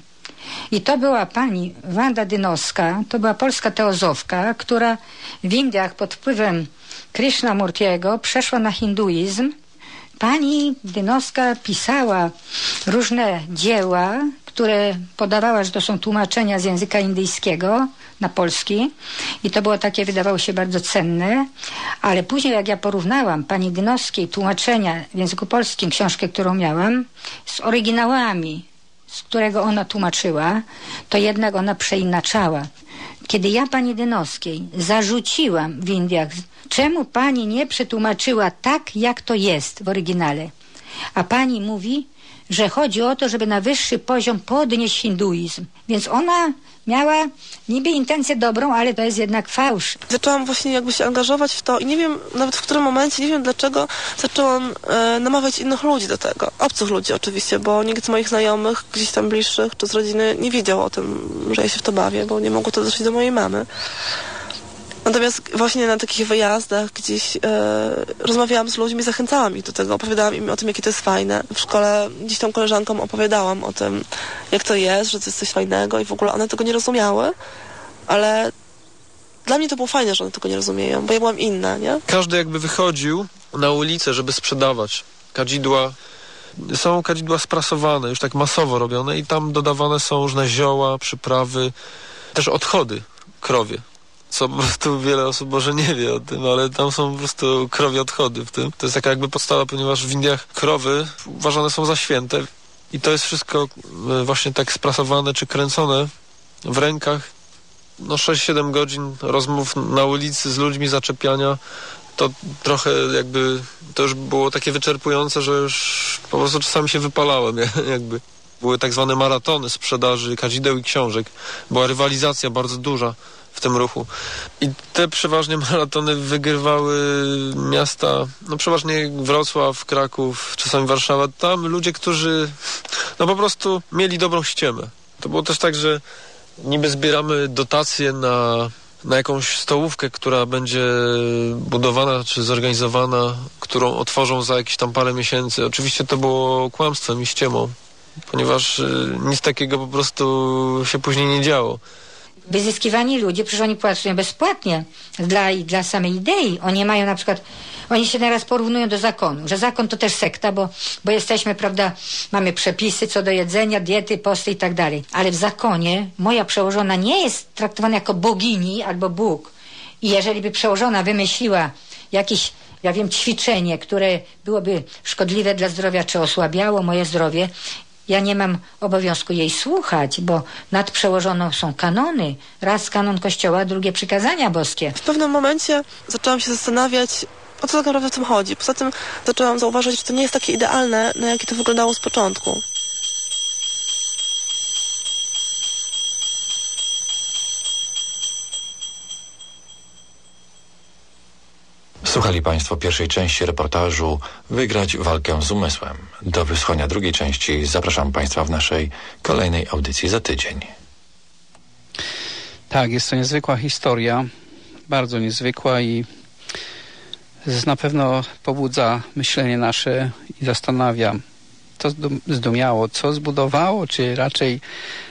I to była pani Wanda Dynowska, to była polska teozofka, która w Indiach pod wpływem Krishnamurtiego przeszła na hinduizm. Pani Dynowska pisała różne dzieła, które podawała, że to są tłumaczenia z języka indyjskiego na polski i to było takie, wydawało się, bardzo cenne, ale później jak ja porównałam pani Dynowskiej tłumaczenia w języku polskim, książkę, którą miałam, z oryginałami, z którego ona tłumaczyła, to jednak ona przeinaczała. Kiedy ja pani Dynowskiej zarzuciłam w Indiach, czemu pani nie przetłumaczyła tak, jak to jest w oryginale, a pani mówi, że chodzi o to, żeby na wyższy poziom podnieść hinduizm. Więc ona miała niby intencję dobrą, ale to jest jednak fałsz. Zaczęłam właśnie jakby się angażować w to i nie wiem nawet w którym momencie, nie wiem dlaczego zaczęłam namawiać innych ludzi do tego. Obcych ludzi oczywiście, bo nikt z moich znajomych, gdzieś tam bliższych czy z rodziny nie wiedział o tym, że ja się w to bawię, bo nie mogło to dotrzeć do mojej mamy. Natomiast właśnie na takich wyjazdach gdzieś rozmawiałam z ludźmi, zachęcałam ich do tego, opowiadałam im o tym, jakie to jest fajne. W szkole gdzieś tam koleżankom opowiadałam o tym, jak to jest, że to jest coś fajnego i w ogóle one tego nie rozumiały, ale dla mnie to było fajne, że one tego nie rozumieją, bo ja byłam inna, nie? Każdy jakby wychodził na ulicę, żeby sprzedawać kadzidła. Są kadzidła sprasowane, już tak masowo robione i tam dodawane są różne zioła, przyprawy, też odchody krowie. Co po prostu wiele osób może nie wie o tym, ale tam są po prostu krowie odchody w tym. To jest taka jakby podstawa, ponieważ w Indiach krowy uważane są za święte i to jest wszystko właśnie tak sprasowane czy kręcone w rękach. No 6-7 godzin rozmów na ulicy z ludźmi, zaczepiania, to trochę jakby, to już było takie wyczerpujące, że już po prostu czasami się wypalałem jakby. Były tak zwane maratony sprzedaży kadzideł i książek. Była rywalizacja bardzo duża w tym ruchu. I te przeważnie maratony wygrywały miasta, no przeważnie Wrocław, Kraków, czasami Warszawa. Tam ludzie, którzy no po prostu mieli dobrą ściemę. To było też tak, że niby zbieramy dotacje na jakąś stołówkę, która będzie budowana czy zorganizowana, którą otworzą za jakieś tam parę miesięcy. Oczywiście to było kłamstwem i ściemą, ponieważ nic takiego po prostu się później nie działo. Wyzyskiwani ludzie, przecież oni pracują bezpłatnie dla samej idei. Oni mają na przykład, oni się teraz porównują do zakonu, że zakon to też sekta, bo jesteśmy, prawda, mamy przepisy co do jedzenia, diety, posty i tak dalej. Ale w zakonie moja przełożona nie jest traktowana jako bogini albo Bóg. I jeżeli by przełożona wymyśliła jakieś, ja wiem, ćwiczenie, które byłoby szkodliwe dla zdrowia, czy osłabiało moje zdrowie, ja nie mam obowiązku jej słuchać, bo nad przełożoną są kanony. Raz kanon Kościoła, drugie przykazania boskie. W pewnym momencie zaczęłam się zastanawiać, o co tak naprawdę w tym chodzi. Poza tym zaczęłam zauważyć, że to nie jest takie idealne, na jakie to wyglądało z początku. Słuchali Państwo pierwszej części reportażu Wygrać walkę z umysłem. Do wysłuchania drugiej części zapraszam Państwa w naszej kolejnej audycji za tydzień. Tak, jest to niezwykła historia, bardzo niezwykła i na pewno pobudza myślenie nasze i zastanawia, co zdumiało, co zbudowało, czy raczej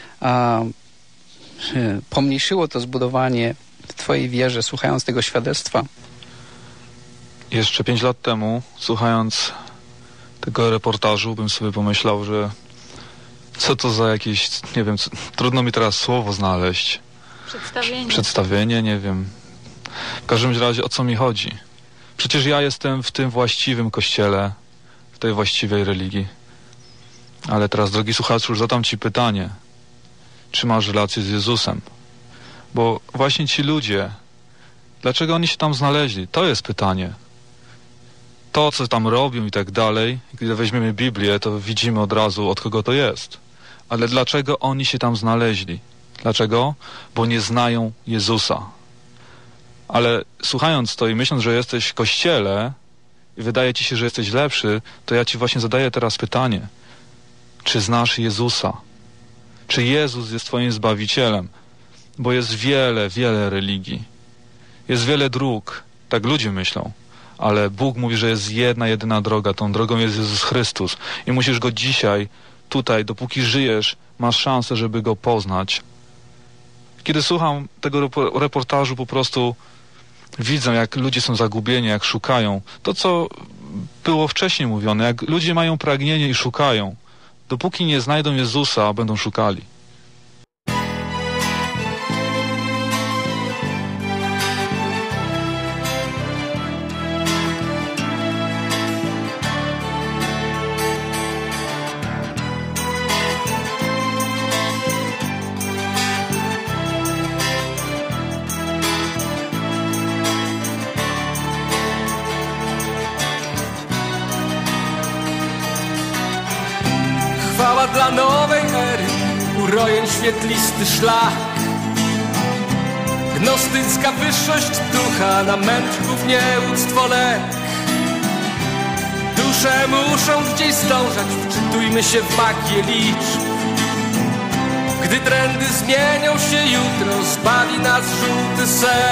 pomniejszyło to zbudowanie w Twojej wierze, słuchając tego świadectwa. Jeszcze 5 lat temu, słuchając tego reportażu, bym sobie pomyślał, że co to za jakieś, nie wiem, trudno mi teraz słowo znaleźć. Przedstawienie, nie wiem. W każdym razie, o co mi chodzi? Przecież ja jestem w tym właściwym kościele, w tej właściwej religii. Ale teraz, drogi słuchaczu, już zadam Ci pytanie. Czy masz relację z Jezusem? Bo właśnie ci ludzie, dlaczego oni się tam znaleźli? To jest pytanie. To, co tam robią i tak dalej, gdy weźmiemy Biblię, to widzimy od razu, od kogo to jest. Ale dlaczego oni się tam znaleźli? Dlaczego? Bo nie znają Jezusa. Ale słuchając to i myśląc, że jesteś w kościele i wydaje ci się, że jesteś lepszy, to ja ci właśnie zadaję teraz pytanie. Czy znasz Jezusa? Czy Jezus jest twoim Zbawicielem? Bo jest wiele, wiele religii. Jest wiele dróg. Tak ludzie myślą. Ale Bóg mówi, że jest jedna, jedyna droga. Tą drogą jest Jezus Chrystus. I musisz Go dzisiaj tutaj, dopóki żyjesz, masz szansę, żeby Go poznać. Kiedy słucham tego reportażu, po prostu widzę, jak ludzie są zagubieni, jak szukają. To, co było wcześniej mówione, jak ludzie mają pragnienie i szukają. Dopóki nie znajdą Jezusa, będą szukali. Chwała dla nowej ery, urojeń świetlisty szlak. Gnostycka wyższość ducha, na mędrków nieuctwo lek. Dusze muszą gdzieś zdążać, wczytujmy się w magię liczb. Gdy trendy zmienią się jutro, zbawi nas żółty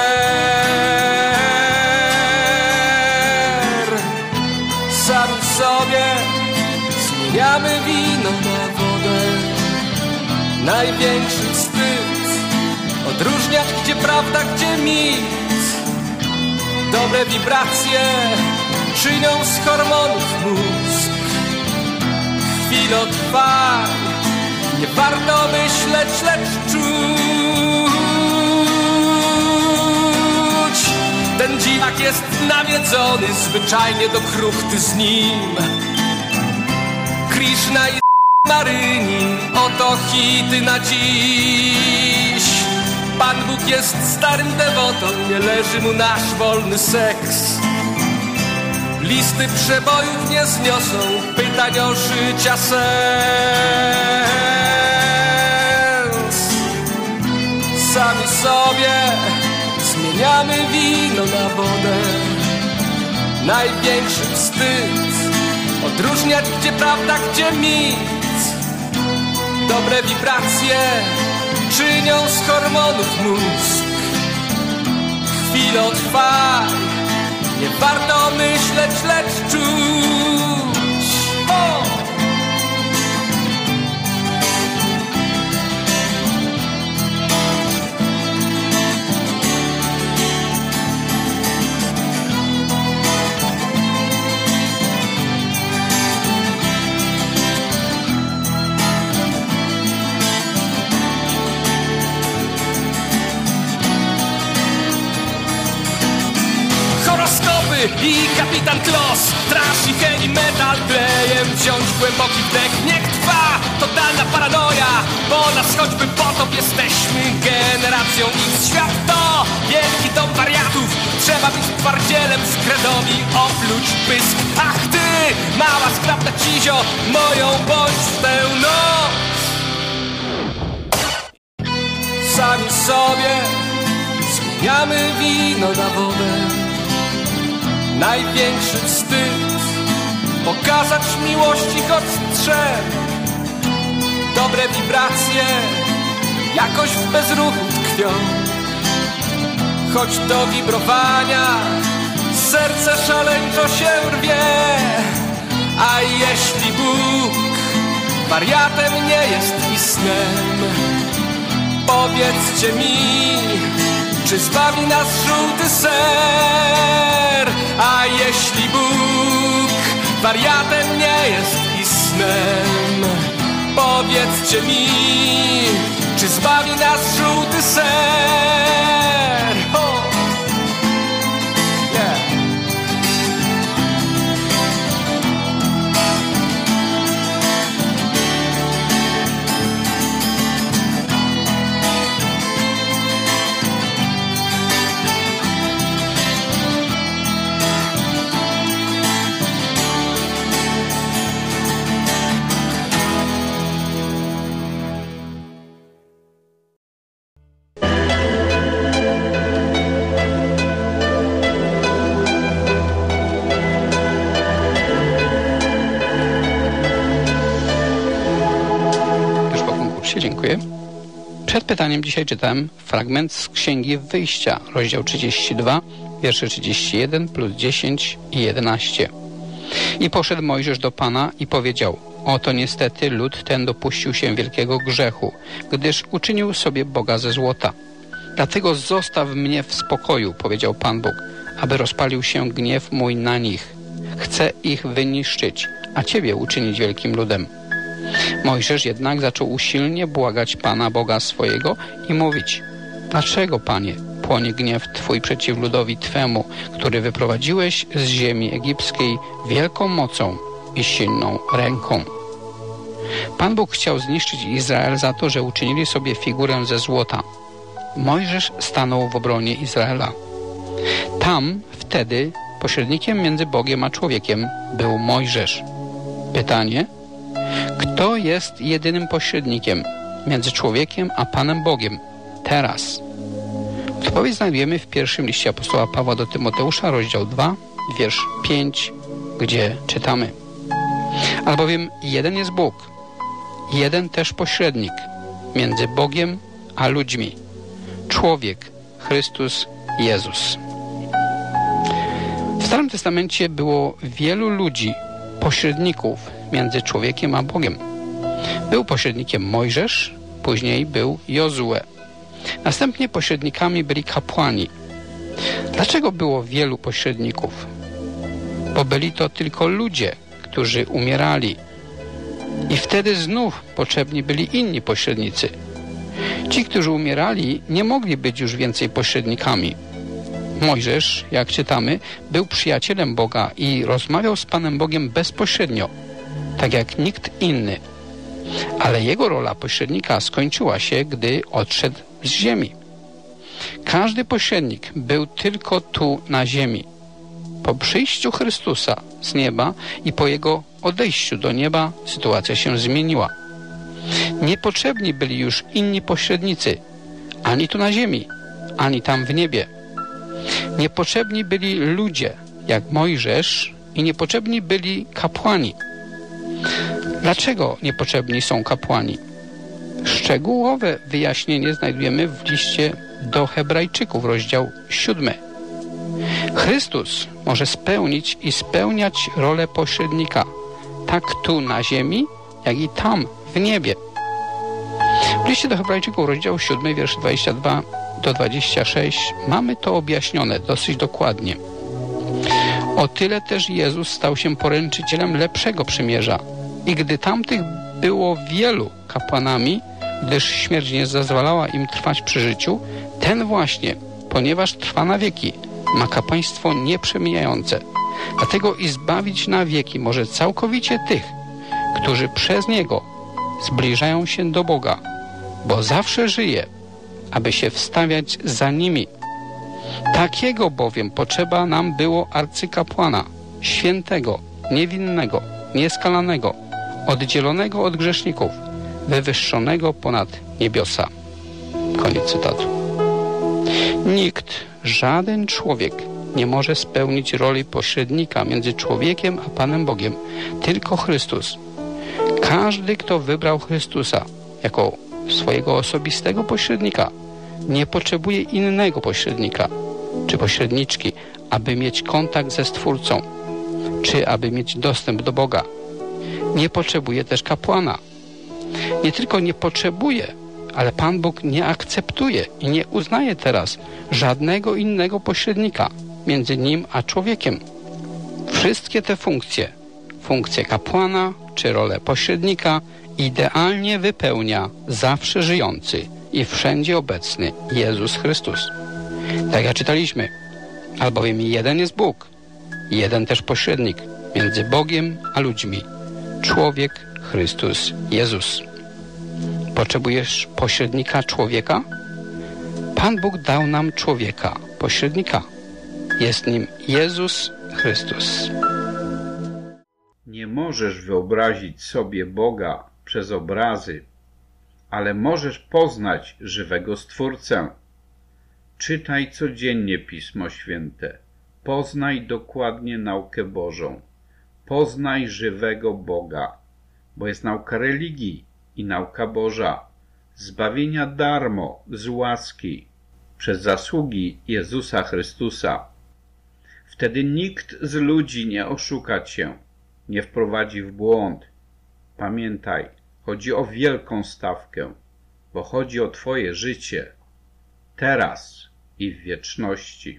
ser. Sami sobie zmieniamy wino na wodę. Największy wstyd odróżniać, gdzie prawda, gdzie mit. Dobre wibracje czynią z hormonów mózg. Chwilę trwa, nie warto myśleć, lecz czuć. Ten dziwak jest nawiedzony, zwyczajnie do kruchty z nim. Krishna i Maryni, oto hity na dziś. Pan Bóg jest starym dewotą, nie leży mu nasz wolny seks. Listy przebojów nie zniosą pytań o życia sens. Sami sobie zmieniamy wino na wodę. Największy wstyd odróżniać, gdzie prawda, gdzie mit. Dobre wibracje czynią z hormonów mózg. Chwilę trwaj, nie warto myśleć, lecz czuć. O! I kapitan Klos, trash i heavy metal klejem. Wziąć głęboki wdech, niech trwa totalna paranoja, bo nas choćby potop, jesteśmy generacją X. Świat to wielki dom wariatów, trzeba być twardzielem z kredowi, opluć pysk. Ach ty, mała skrapna cizio, moją bądź w tę noc. Sami sobie zmieniamy wino na wodę. Największy wstyd pokazać miłości choć strzem. Dobre wibracje jakoś w bezruchu tkwią. Choć do wibrowania serce szaleńczo się rwie. A jeśli Bóg wariatem nie jest i snem, powiedzcie mi, czy zbawi nas żółty ser? A jeśli Bóg wariatem nie jest i snem, powiedzcie mi, czy zbawi nas żółty ser? Oh. Yeah. Dziękuję. Przed pytaniem dzisiaj czytałem fragment z Księgi Wyjścia, rozdział 32, wiersze 31 plus 10 i 11. I poszedł Mojżesz do Pana i powiedział: Oto niestety lud ten dopuścił się wielkiego grzechu, gdyż uczynił sobie Boga ze złota. Dlatego zostaw mnie w spokoju, powiedział Pan Bóg, aby rozpalił się gniew mój na nich. Chcę ich wyniszczyć, a Ciebie uczynić wielkim ludem. Mojżesz jednak zaczął usilnie błagać Pana Boga swojego i mówić: dlaczego, Panie, płonie gniew Twój przeciw ludowi Twemu, który wyprowadziłeś z ziemi egipskiej wielką mocą i silną ręką? Pan Bóg chciał zniszczyć Izrael za to, że uczynili sobie figurę ze złota. Mojżesz stanął w obronie Izraela. Tam wtedy pośrednikiem między Bogiem a człowiekiem był Mojżesz. Pytanie: kto jest jedynym pośrednikiem między człowiekiem a Panem Bogiem teraz? Odpowiedź znajdujemy w pierwszym liście apostoła Pawła do Tymoteusza, rozdział 2, wiersz 5, gdzie czytamy: albowiem jeden jest Bóg, jeden też pośrednik między Bogiem a ludźmi, człowiek, Chrystus Jezus. W Starym Testamencie było wielu ludzi, pośredników między człowiekiem a Bogiem. Był pośrednikiem Mojżesz, później był Jozue. Następnie pośrednikami byli kapłani. Dlaczego było wielu pośredników? Bo byli to tylko ludzie, którzy umierali. I wtedy znów potrzebni byli inni pośrednicy. Ci, którzy umierali, nie mogli być już więcej pośrednikami. Mojżesz, jak czytamy, był przyjacielem Boga i rozmawiał z Panem Bogiem bezpośrednio, tak jak nikt inny. Ale jego rola pośrednika skończyła się, gdy odszedł z ziemi. Każdy pośrednik był tylko tu na ziemi. Po przyjściu Chrystusa z nieba i po Jego odejściu do nieba sytuacja się zmieniła. Niepotrzebni byli już inni pośrednicy, ani tu na ziemi, ani tam w niebie. Niepotrzebni byli ludzie, jak Mojżesz, i niepotrzebni byli kapłani. Dlaczego niepotrzebni są kapłani? Szczegółowe wyjaśnienie znajdujemy w liście do Hebrajczyków, rozdział 7. Chrystus może spełnić i spełniać rolę pośrednika, tak tu na ziemi, jak i tam w niebie. W liście do Hebrajczyków, rozdział 7, wiersz 22 do 26 mamy to objaśnione dosyć dokładnie. O tyle też Jezus stał się poręczycielem lepszego przymierza. I gdy tamtych było wielu kapłanami, gdyż śmierć nie zezwalała im trwać przy życiu, ten właśnie, ponieważ trwa na wieki, ma kapłaństwo nieprzemijające. Dlatego i zbawić na wieki może całkowicie tych, którzy przez Niego zbliżają się do Boga, bo zawsze żyje, aby się wstawiać za nimi. Takiego bowiem potrzeba nam było arcykapłana, świętego, niewinnego, nieskalanego, oddzielonego od grzeszników, wywyższonego ponad niebiosa. Koniec cytatu. Nikt, żaden człowiek nie może spełnić roli pośrednika między człowiekiem a Panem Bogiem, tylko Chrystus. Każdy, kto wybrał Chrystusa jako swojego osobistego pośrednika, nie potrzebuje innego pośrednika czy pośredniczki, aby mieć kontakt ze Stwórcą, czy aby mieć dostęp do Boga. Nie potrzebuje też kapłana. Nie tylko nie potrzebuje, ale Pan Bóg nie akceptuje i nie uznaje teraz żadnego innego pośrednika między nim a człowiekiem. Wszystkie te funkcje kapłana czy rolę pośrednika idealnie wypełnia zawsze żyjący i wszędzie obecny Jezus Chrystus. Tak jak czytaliśmy, albowiem jeden jest Bóg, jeden też pośrednik między Bogiem a ludźmi, człowiek Chrystus Jezus. Potrzebujesz pośrednika człowieka? Pan Bóg dał nam człowieka, pośrednika. Jest nim Jezus Chrystus. Nie możesz wyobrazić sobie Boga przez obrazy, ale możesz poznać żywego Stwórcę. Czytaj codziennie Pismo Święte. Poznaj dokładnie naukę Bożą. Poznaj żywego Boga, bo jest nauka religii i nauka Boża, zbawienia darmo, z łaski, przez zasługi Jezusa Chrystusa. Wtedy nikt z ludzi nie oszuka cię, nie wprowadzi w błąd. Pamiętaj, chodzi o wielką stawkę, bo chodzi o twoje życie, teraz i w wieczności.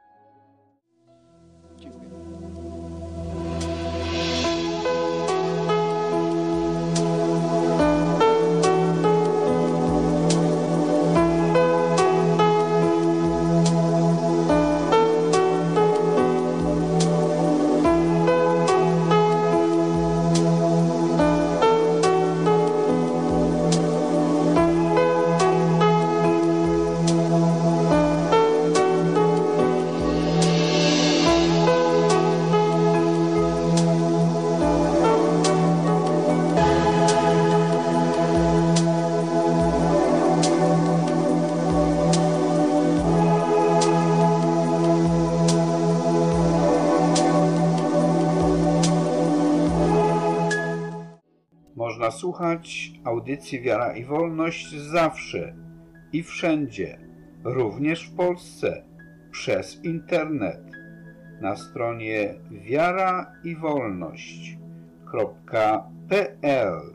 Można słuchać audycji Wiara i Wolność zawsze i wszędzie, również w Polsce, przez internet, na stronie wiaraiwolność.pl.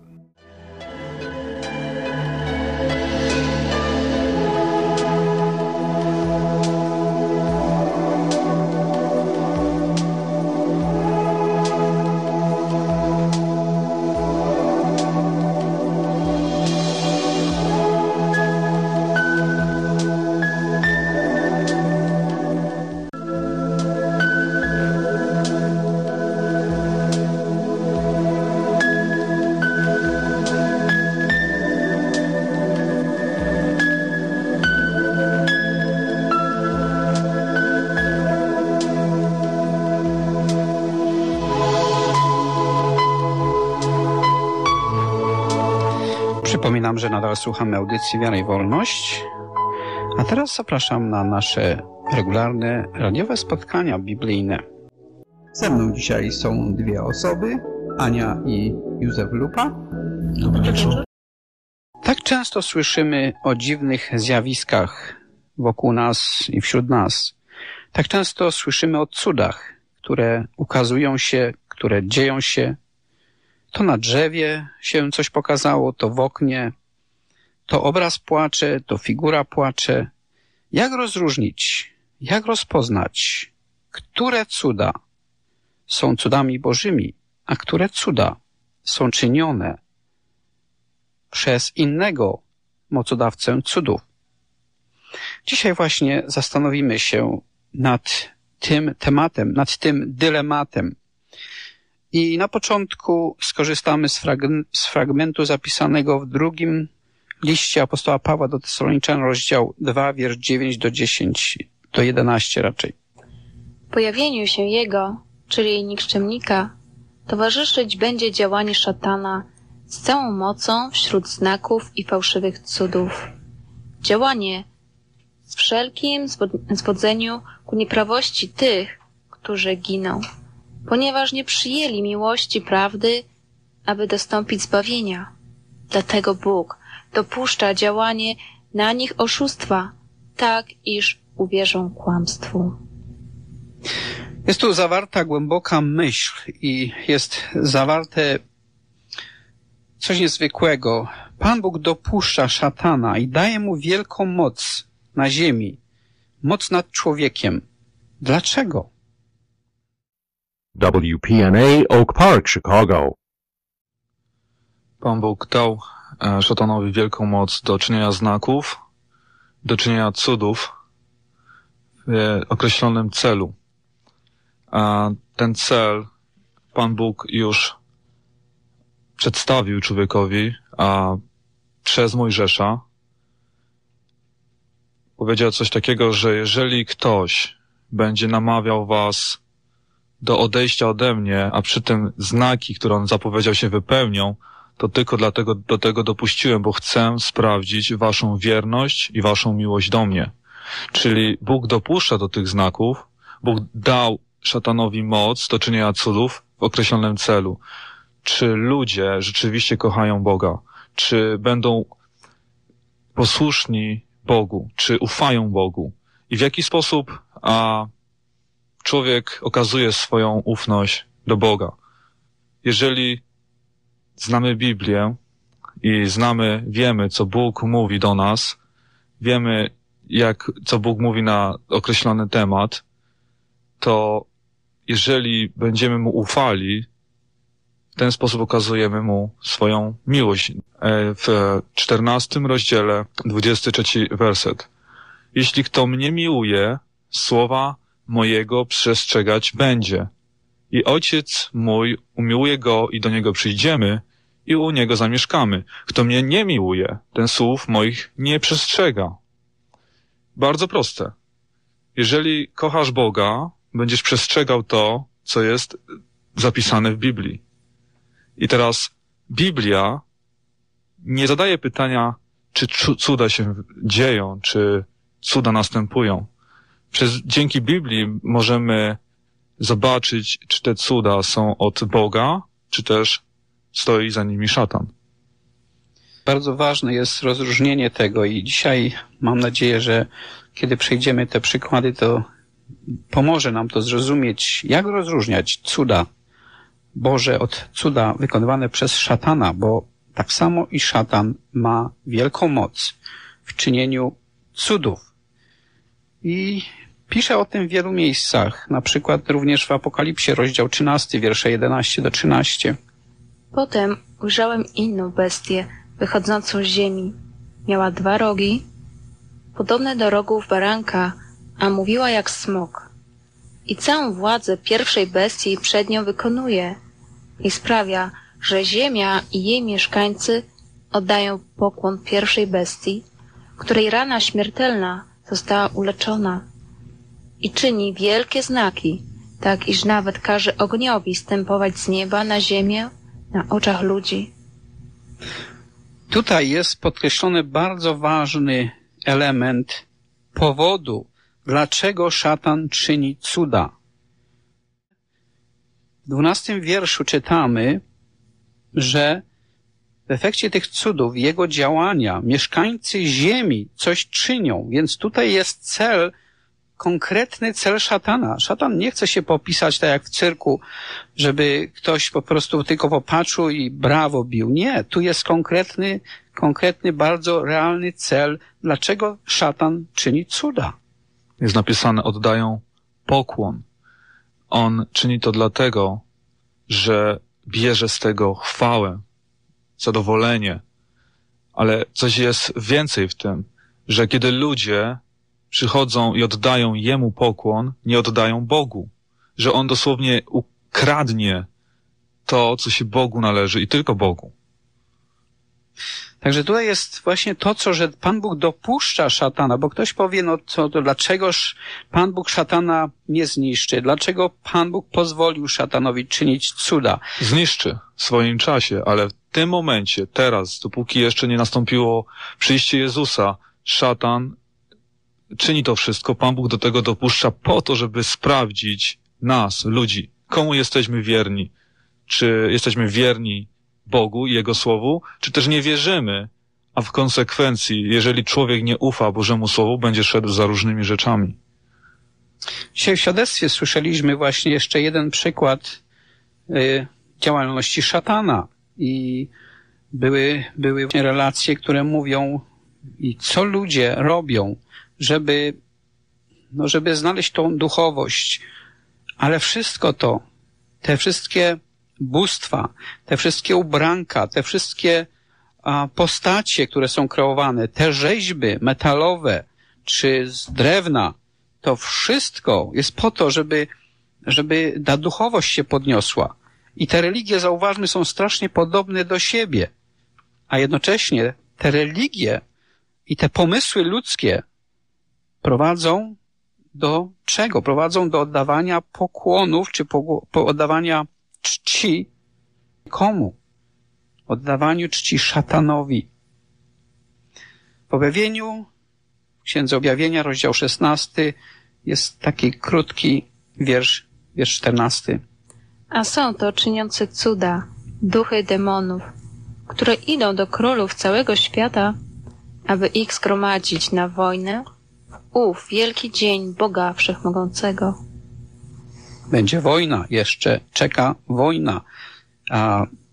Przypominam, że nadal słuchamy audycji Wiara i Wolność, a teraz zapraszam na nasze regularne radiowe spotkania biblijne. Ze mną dzisiaj są dwie osoby, Ania i Józef Lupa. Dobry wieczór. Tak często słyszymy o dziwnych zjawiskach wokół nas i wśród nas. Tak często słyszymy o cudach, które ukazują się, które dzieją się. To na drzewie się coś pokazało, to w oknie, to obraz płacze, to figura płacze. Jak rozróżnić, jak rozpoznać, które cuda są cudami bożymi, a które cuda są czynione przez innego mocodawcę cudów? Dzisiaj właśnie zastanowimy się nad tym tematem, nad tym dylematem. I na początku skorzystamy z fragmentu zapisanego w drugim liście apostoła Pawła do Tesaloniczan, rozdział 2, wiersz 9 do 10, do 11 raczej. Pojawieniu się Jego, czyli nikczemnika, towarzyszyć będzie działanie szatana z całą mocą wśród znaków i fałszywych cudów. Działanie z wszelkim zwodzeniu ku nieprawości tych, którzy giną, ponieważ nie przyjęli miłości prawdy, aby dostąpić zbawienia. Dlatego Bóg dopuszcza działanie na nich oszustwa, tak iż uwierzą kłamstwu. Jest tu zawarta głęboka myśl i jest zawarte coś niezwykłego. Pan Bóg dopuszcza szatana i daje mu wielką moc na ziemi, moc nad człowiekiem. Dlaczego? WPNA Oak Park, Chicago. Pan Bóg dał szatanowi wielką moc do czynienia znaków, do czynienia cudów w określonym celu. A ten cel Pan Bóg już przedstawił człowiekowi przez Mojżesza. Powiedział coś takiego, że jeżeli ktoś będzie namawiał was do odejścia ode mnie, a przy tym znaki, które on zapowiedział, się wypełnią, to tylko dlatego do tego dopuściłem, bo chcę sprawdzić waszą wierność i waszą miłość do mnie. Czyli Bóg dopuszcza do tych znaków, Bóg dał szatanowi moc do czynienia cudów w określonym celu. Czy ludzie rzeczywiście kochają Boga? Czy będą posłuszni Bogu? Czy ufają Bogu? I w jaki sposób człowiek okazuje swoją ufność do Boga? Jeżeli znamy Biblię i wiemy, co Bóg mówi do nas, wiemy, co Bóg mówi na określony temat, to jeżeli będziemy Mu ufali, w ten sposób okazujemy Mu swoją miłość. W 14 rozdziale, 23 werset. Jeśli kto mnie miłuje, słowa mojego przestrzegać będzie. I Ojciec mój umiłuje go i do Niego przyjdziemy i u Niego zamieszkamy. Kto mnie nie miłuje, ten słów moich nie przestrzega. Bardzo proste. Jeżeli kochasz Boga, będziesz przestrzegał to, co jest zapisane w Biblii. I teraz Biblia nie zadaje pytania, czy cuda się dzieją, czy cuda następują. Dzięki Biblii możemy zobaczyć, czy te cuda są od Boga, czy też stoi za nimi szatan. Bardzo ważne jest rozróżnienie tego i dzisiaj mam nadzieję, że kiedy przejdziemy te przykłady, to pomoże nam to zrozumieć, jak rozróżniać cuda Boże od cuda wykonywane przez szatana, bo tak samo i szatan ma wielką moc w czynieniu cudów. I pisze o tym w wielu miejscach, na przykład również w Apokalipsie, rozdział 13, wiersze 11 do 13. Potem ujrzałem inną bestię wychodzącą z ziemi. Miała 2 rogi, podobne do rogów baranka, a mówiła jak smok. I całą władzę pierwszej bestii przed nią wykonuje i sprawia, że ziemia i jej mieszkańcy oddają pokłon pierwszej bestii, której rana śmiertelna została uleczona. I czyni wielkie znaki, tak iż nawet każe ogniowi stępować z nieba na ziemię na oczach ludzi. Tutaj jest podkreślony bardzo ważny element powodu, dlaczego szatan czyni cuda. W 12 wierszu czytamy, że w efekcie tych cudów, jego działania, mieszkańcy ziemi coś czynią, więc tutaj jest cel, konkretny cel szatana. Szatan nie chce się popisać tak jak w cyrku, żeby ktoś po prostu tylko popatrzył i brawo bił. Nie, tu jest konkretny, bardzo realny cel, dlaczego szatan czyni cuda. Jest napisane, oddają pokłon. On czyni to dlatego, że bierze z tego chwałę, zadowolenie. Ale coś jest więcej w tym, że kiedy ludzie przychodzą i oddają Jemu pokłon, nie oddają Bogu. Że On dosłownie ukradnie to, co się Bogu należy i tylko Bogu. Także tutaj jest właśnie to, że Pan Bóg dopuszcza szatana, bo ktoś powie, no to dlaczegoż Pan Bóg szatana nie zniszczy? Dlaczego Pan Bóg pozwolił szatanowi czynić cuda? Zniszczy w swoim czasie, ale w tym momencie, teraz, dopóki jeszcze nie nastąpiło przyjście Jezusa, szatan czyni to wszystko, Pan Bóg do tego dopuszcza po to, żeby sprawdzić nas, ludzi, komu jesteśmy wierni. Czy jesteśmy wierni Bogu i Jego Słowu, czy też nie wierzymy, a w konsekwencji, jeżeli człowiek nie ufa Bożemu Słowu, będzie szedł za różnymi rzeczami. Dzisiaj w świadectwie słyszeliśmy właśnie jeszcze jeden przykład działalności szatana i były właśnie relacje, które mówią i co ludzie robią, żeby znaleźć tą duchowość, ale wszystko to, te wszystkie bóstwa, te wszystkie ubranka, te wszystkie postacie, które są kreowane, te rzeźby metalowe czy z drewna, to wszystko jest po to, żeby ta duchowość się podniosła. I te religie, zauważmy, są strasznie podobne do siebie, a jednocześnie te religie i te pomysły ludzkie prowadzą do czego? Prowadzą do oddawania pokłonów czy oddawania czci komu? Oddawaniu czci szatanowi. W objawieniu, w Księdze Objawienia, rozdział 16, jest taki krótki wiersz 14. A są to czyniące cuda, duchy demonów, które idą do królów całego świata, aby ich zgromadzić na wojnę w ów wielki dzień Boga Wszechmogącego. Będzie wojna, jeszcze czeka wojna. A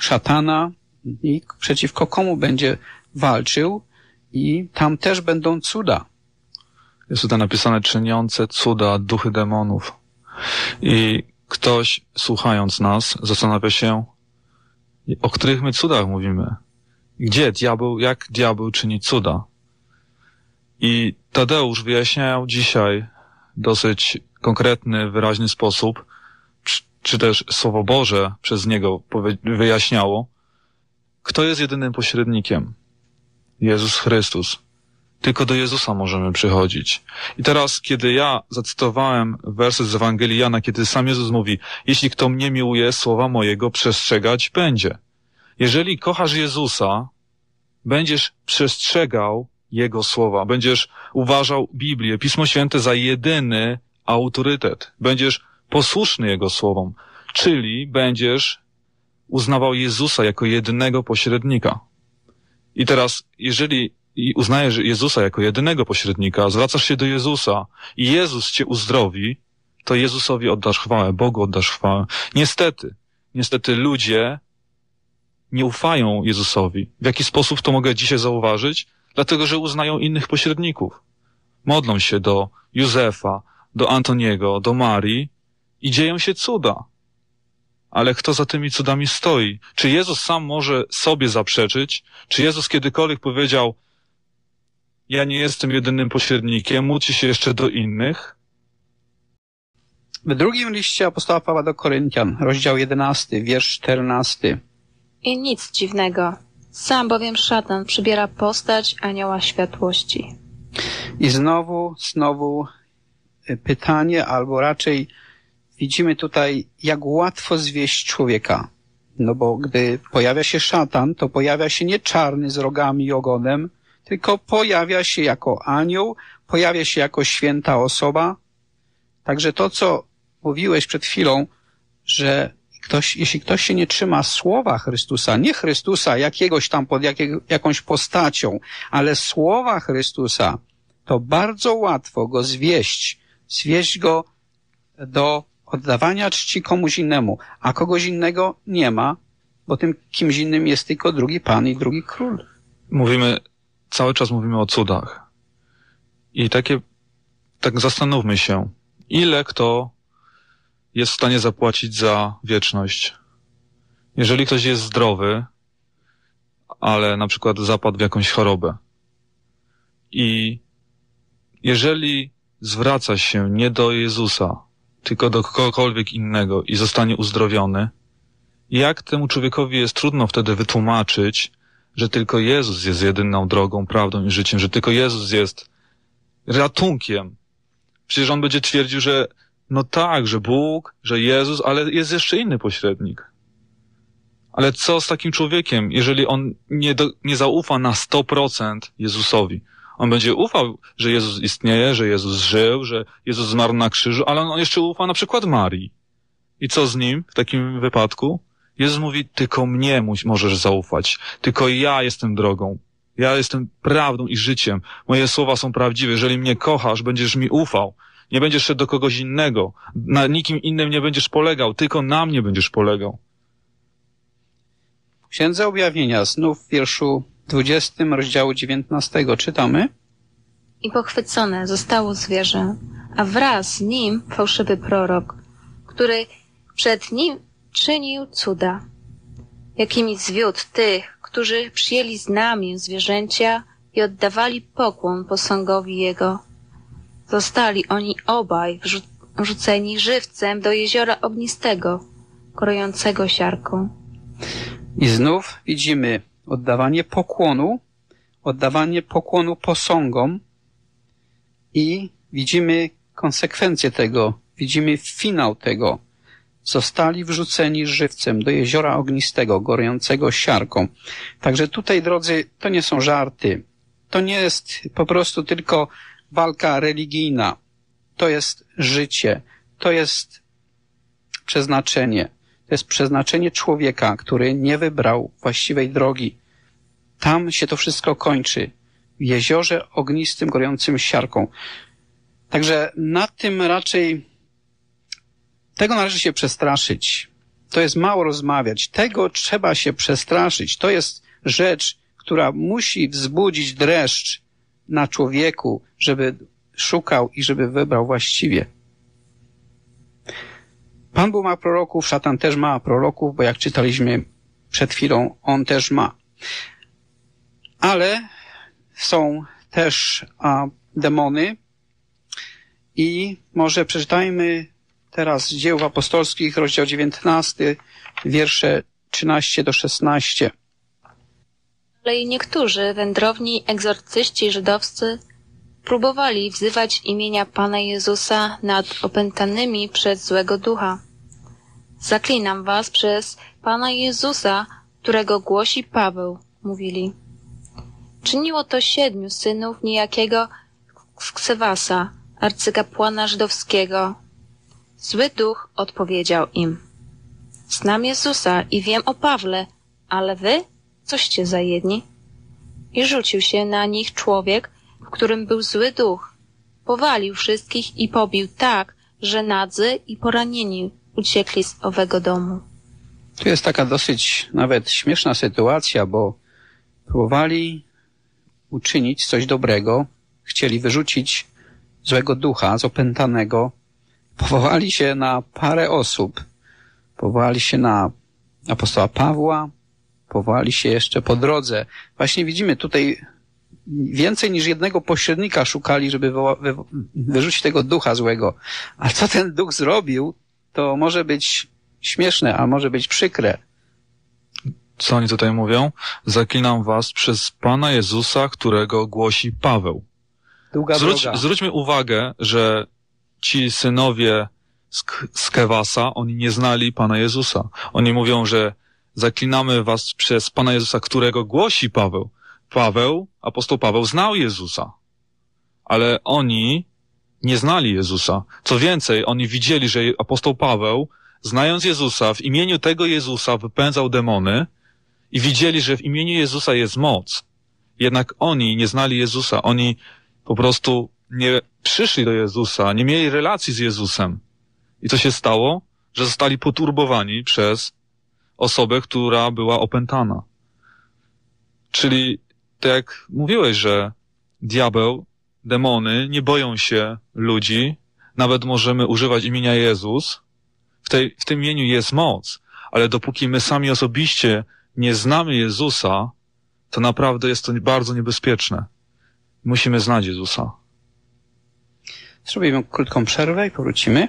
szatana i przeciwko komu będzie walczył i tam też będą cuda. Jest tutaj napisane czyniące cuda duchy demonów. I ktoś, słuchając nas, zastanawia się, o których my cudach mówimy. Gdzie diabeł, jak diabeł czyni cuda? I Tadeusz wyjaśniał dzisiaj w dosyć konkretny, wyraźny sposób, czy też Słowo Boże przez niego wyjaśniało, kto jest jedynym pośrednikiem? Jezus Chrystus. Tylko do Jezusa możemy przychodzić. I teraz, kiedy ja zacytowałem werset z Ewangelii Jana, kiedy sam Jezus mówi, jeśli kto mnie miłuje, słowa mojego przestrzegać będzie. Jeżeli kochasz Jezusa, będziesz przestrzegał Jego słowa, będziesz uważał Biblię, Pismo Święte za jedyny autorytet, będziesz posłuszny Jego słowom, czyli będziesz uznawał Jezusa jako jedynego pośrednika. I teraz, jeżeli uznajesz Jezusa jako jedynego pośrednika, zwracasz się do Jezusa i Jezus cię uzdrowi, to Jezusowi oddasz chwałę, Bogu oddasz chwałę. Niestety ludzie nie ufają Jezusowi. W jaki sposób to mogę dzisiaj zauważyć? Dlatego, że uznają innych pośredników. Modlą się do Józefa, do Antoniego, do Marii i dzieją się cuda. Ale kto za tymi cudami stoi? Czy Jezus sam może sobie zaprzeczyć? Czy Jezus kiedykolwiek powiedział, ja nie jestem jedynym pośrednikiem, módlcie się jeszcze do innych? W drugim liście apostoła Pawła do Koryntian, rozdział 11, wiersz 14. I nic dziwnego, sam bowiem szatan przybiera postać anioła światłości. I znowu pytanie, albo raczej widzimy tutaj, jak łatwo zwieść człowieka. No bo gdy pojawia się szatan, to pojawia się nie czarny z rogami i ogonem, tylko pojawia się jako anioł, pojawia się jako święta osoba. Także to, co mówiłeś przed chwilą, że jeśli ktoś się nie trzyma słowa Chrystusa, nie Chrystusa jakiegoś tam pod jakąś postacią, ale słowa Chrystusa, to bardzo łatwo go zwieść go do oddawania czci komuś innemu, a kogoś innego nie ma, bo tym kimś innym jest tylko drugi Pan i drugi Król. Cały czas mówimy o cudach. I tak zastanówmy się, ile kto jest w stanie zapłacić za wieczność. Jeżeli ktoś jest zdrowy, ale na przykład zapadł w jakąś chorobę i jeżeli zwraca się nie do Jezusa, tylko do kogokolwiek innego i zostanie uzdrowiony, jak temu człowiekowi jest trudno wtedy wytłumaczyć, że tylko Jezus jest jedyną drogą, prawdą i życiem, że tylko Jezus jest ratunkiem. Przecież on będzie twierdził, że no tak, że Bóg, że Jezus, ale jest jeszcze inny pośrednik. Ale co z takim człowiekiem, jeżeli on nie zaufa na 100% Jezusowi? On będzie ufał, że Jezus istnieje, że Jezus żył, że Jezus zmarł na krzyżu, ale on jeszcze ufa na przykład Marii. I co z nim w takim wypadku? Jezus mówi, tylko mnie możesz zaufać. Tylko ja jestem drogą. Ja jestem prawdą i życiem. Moje słowa są prawdziwe. Jeżeli mnie kochasz, będziesz mi ufał. Nie będziesz szedł do kogoś innego. Na nikim innym nie będziesz polegał. Tylko na mnie będziesz polegał. W Księdze Objawienia, znów w wierszu 20, rozdziału 19 czytamy: I pochwycone zostało zwierzę, a wraz z nim fałszywy prorok, który przed nim czynił cuda, jakimi zwiódł tych, którzy przyjęli znamię zwierzęcia i oddawali pokłon posągowi jego. Zostali oni obaj wrzuceni żywcem do jeziora ognistego, korującego siarką. I znów widzimy oddawanie pokłonu posągom i widzimy konsekwencje tego, widzimy finał tego. Zostali wrzuceni żywcem do jeziora ognistego, gorującego siarką. Także tutaj, drodzy, to nie są żarty. To nie jest po prostu tylko walka religijna. To jest życie. To jest przeznaczenie. To jest przeznaczenie człowieka, który nie wybrał właściwej drogi. Tam się to wszystko kończy. W jeziorze ognistym, gorującym siarką. Także tego należy się przestraszyć. to jest mało rozmawiać. Tego trzeba się przestraszyć. To jest rzecz, która musi wzbudzić dreszcz na człowieku, żeby szukał i żeby wybrał właściwie. Pan Bóg ma proroków, szatan też ma proroków, bo jak czytaliśmy przed chwilą, on też ma. Ale są też demony i może przeczytajmy teraz z Dzieł Apostolskich, rozdział 19, wiersze 13 do 16. Ale i niektórzy wędrowni egzorcyści żydowscy próbowali wzywać imienia Pana Jezusa nad opętanymi przez złego ducha. Zaklinam was przez Pana Jezusa, którego głosi Paweł, mówili. Czyniło to 7 synów niejakiego Sksewasa, arcykapłana żydowskiego. Zły duch odpowiedział im. Znam Jezusa i wiem o Pawle, ale wy coście za jedni? I rzucił się na nich człowiek, w którym był zły duch. Powalił wszystkich i pobił tak, że nadzy i poranieni uciekli z owego domu. Tu jest taka dosyć nawet śmieszna sytuacja, bo próbowali uczynić coś dobrego, chcieli wyrzucić złego ducha z opętanego, powołali się na parę osób, powołali się na apostoła Pawła, powołali się jeszcze po drodze. Właśnie widzimy tutaj więcej niż jednego pośrednika szukali, żeby wyrzucić tego ducha złego. A co ten duch zrobił, to może być śmieszne, a może być przykre. Co oni tutaj mówią? Zaklinam was przez Pana Jezusa, którego głosi Paweł. Zwróćmy uwagę, że ci synowie Skewasa, oni nie znali Pana Jezusa. Oni mówią, że zaklinamy was przez Pana Jezusa, którego głosi Paweł. Apostoł Paweł znał Jezusa, ale oni nie znali Jezusa. Co więcej, oni widzieli, że apostoł Paweł, znając Jezusa, w imieniu tego Jezusa wypędzał demony i widzieli, że w imieniu Jezusa jest moc. Jednak oni nie znali Jezusa. Oni po prostu nie przyszli do Jezusa, nie mieli relacji z Jezusem. I co się stało? Że zostali poturbowani przez osobę, która była opętana. Czyli tak jak mówiłeś, że diabeł, demony nie boją się ludzi, nawet możemy używać imienia Jezus, w tym imieniu jest moc, ale dopóki my sami osobiście nie znamy Jezusa, to naprawdę jest to bardzo niebezpieczne. Musimy znać Jezusa. Zrobimy krótką przerwę i powrócimy.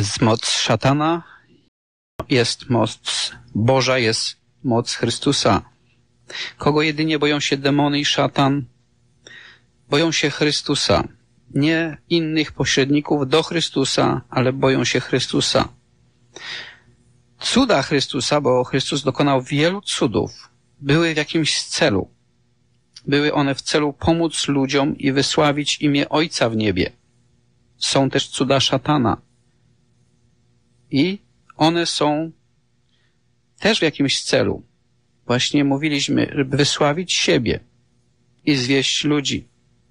Jest moc szatana, jest moc Boża, jest moc Chrystusa. Kogo jedynie boją się demony i szatan? Boją się Chrystusa. Nie innych pośredników do Chrystusa, ale boją się Chrystusa. Cuda Chrystusa, bo Chrystus dokonał wielu cudów, były w jakimś celu. Były one w celu pomóc ludziom i wysławić imię Ojca w niebie. Są też cuda szatana. I one są też w jakimś celu. Właśnie mówiliśmy, żeby wysławić siebie i zwieść ludzi.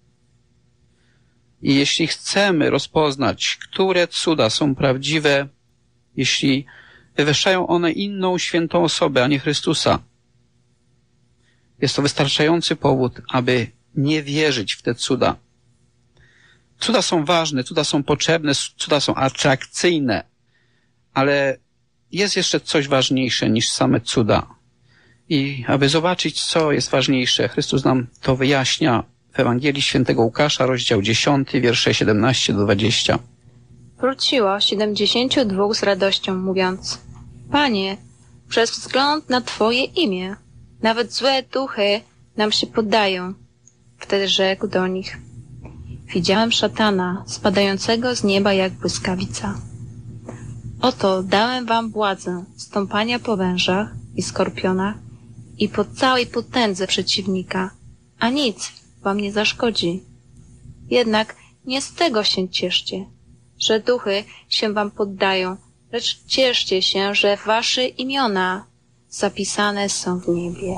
I jeśli chcemy rozpoznać, które cuda są prawdziwe, jeśli wywyższają one inną świętą osobę, a nie Chrystusa, jest to wystarczający powód, aby nie wierzyć w te cuda. Cuda są ważne, cuda są potrzebne, cuda są atrakcyjne, ale jest jeszcze coś ważniejsze niż same cuda. I aby zobaczyć, co jest ważniejsze, Chrystus nam to wyjaśnia w Ewangelii Świętego Łukasza, rozdział 10, wiersze 17-20. Wróciło 72 z radością, mówiąc: Panie, przez wzgląd na Twoje imię, nawet złe duchy nam się poddają. Wtedy rzekł do nich: Widziałem szatana spadającego z nieba jak błyskawica. Oto dałem wam władzę stąpania po wężach i skorpionach i po całej potędze przeciwnika, a nic wam nie zaszkodzi. Jednak nie z tego się cieszcie, że duchy się wam poddają, lecz cieszcie się, że wasze imiona zapisane są w niebie.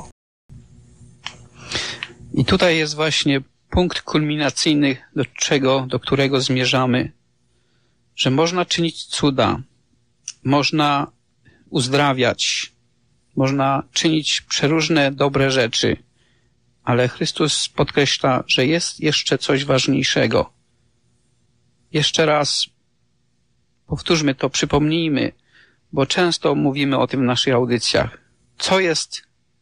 I tutaj jest właśnie punkt kulminacyjny, do którego zmierzamy, że można czynić cuda, można uzdrawiać, można czynić przeróżne dobre rzeczy, ale Chrystus podkreśla, że jest jeszcze coś ważniejszego. Jeszcze raz powtórzmy to, przypomnijmy, bo często mówimy o tym w naszych audycjach. Co jest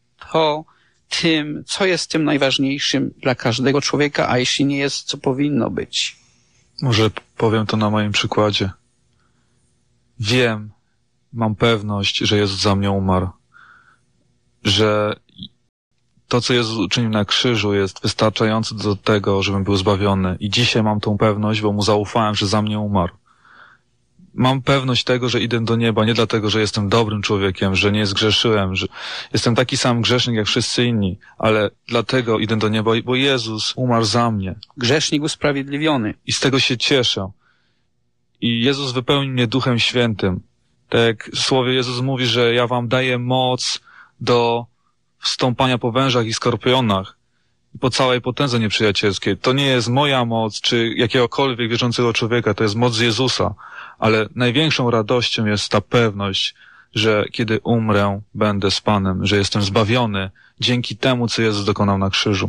tym najważniejszym dla każdego człowieka, a jeśli nie jest, co powinno być? Może powiem to na moim przykładzie. Wiem, mam pewność, że Jezus za mnie umarł. Że to, co Jezus uczynił na krzyżu, jest wystarczające do tego, żebym był zbawiony. I dzisiaj mam tą pewność, bo Mu zaufałem, że za mnie umarł. Mam pewność tego, że idę do nieba nie dlatego, że jestem dobrym człowiekiem, że nie zgrzeszyłem, że jestem taki sam grzesznik jak wszyscy inni, ale dlatego idę do nieba, bo Jezus umarł za mnie. Grzesznik usprawiedliwiony. I z tego się cieszę. I Jezus wypełnił mnie Duchem Świętym. Tak jak w Słowie Jezus mówi, że ja wam daję moc do wstąpania po wężach i skorpionach i po całej potędze nieprzyjacielskiej. To nie jest moja moc, czy jakiegokolwiek wierzącego człowieka, to jest moc Jezusa. Ale największą radością jest ta pewność, że kiedy umrę, będę z Panem, że jestem zbawiony dzięki temu, co Jezus dokonał na krzyżu.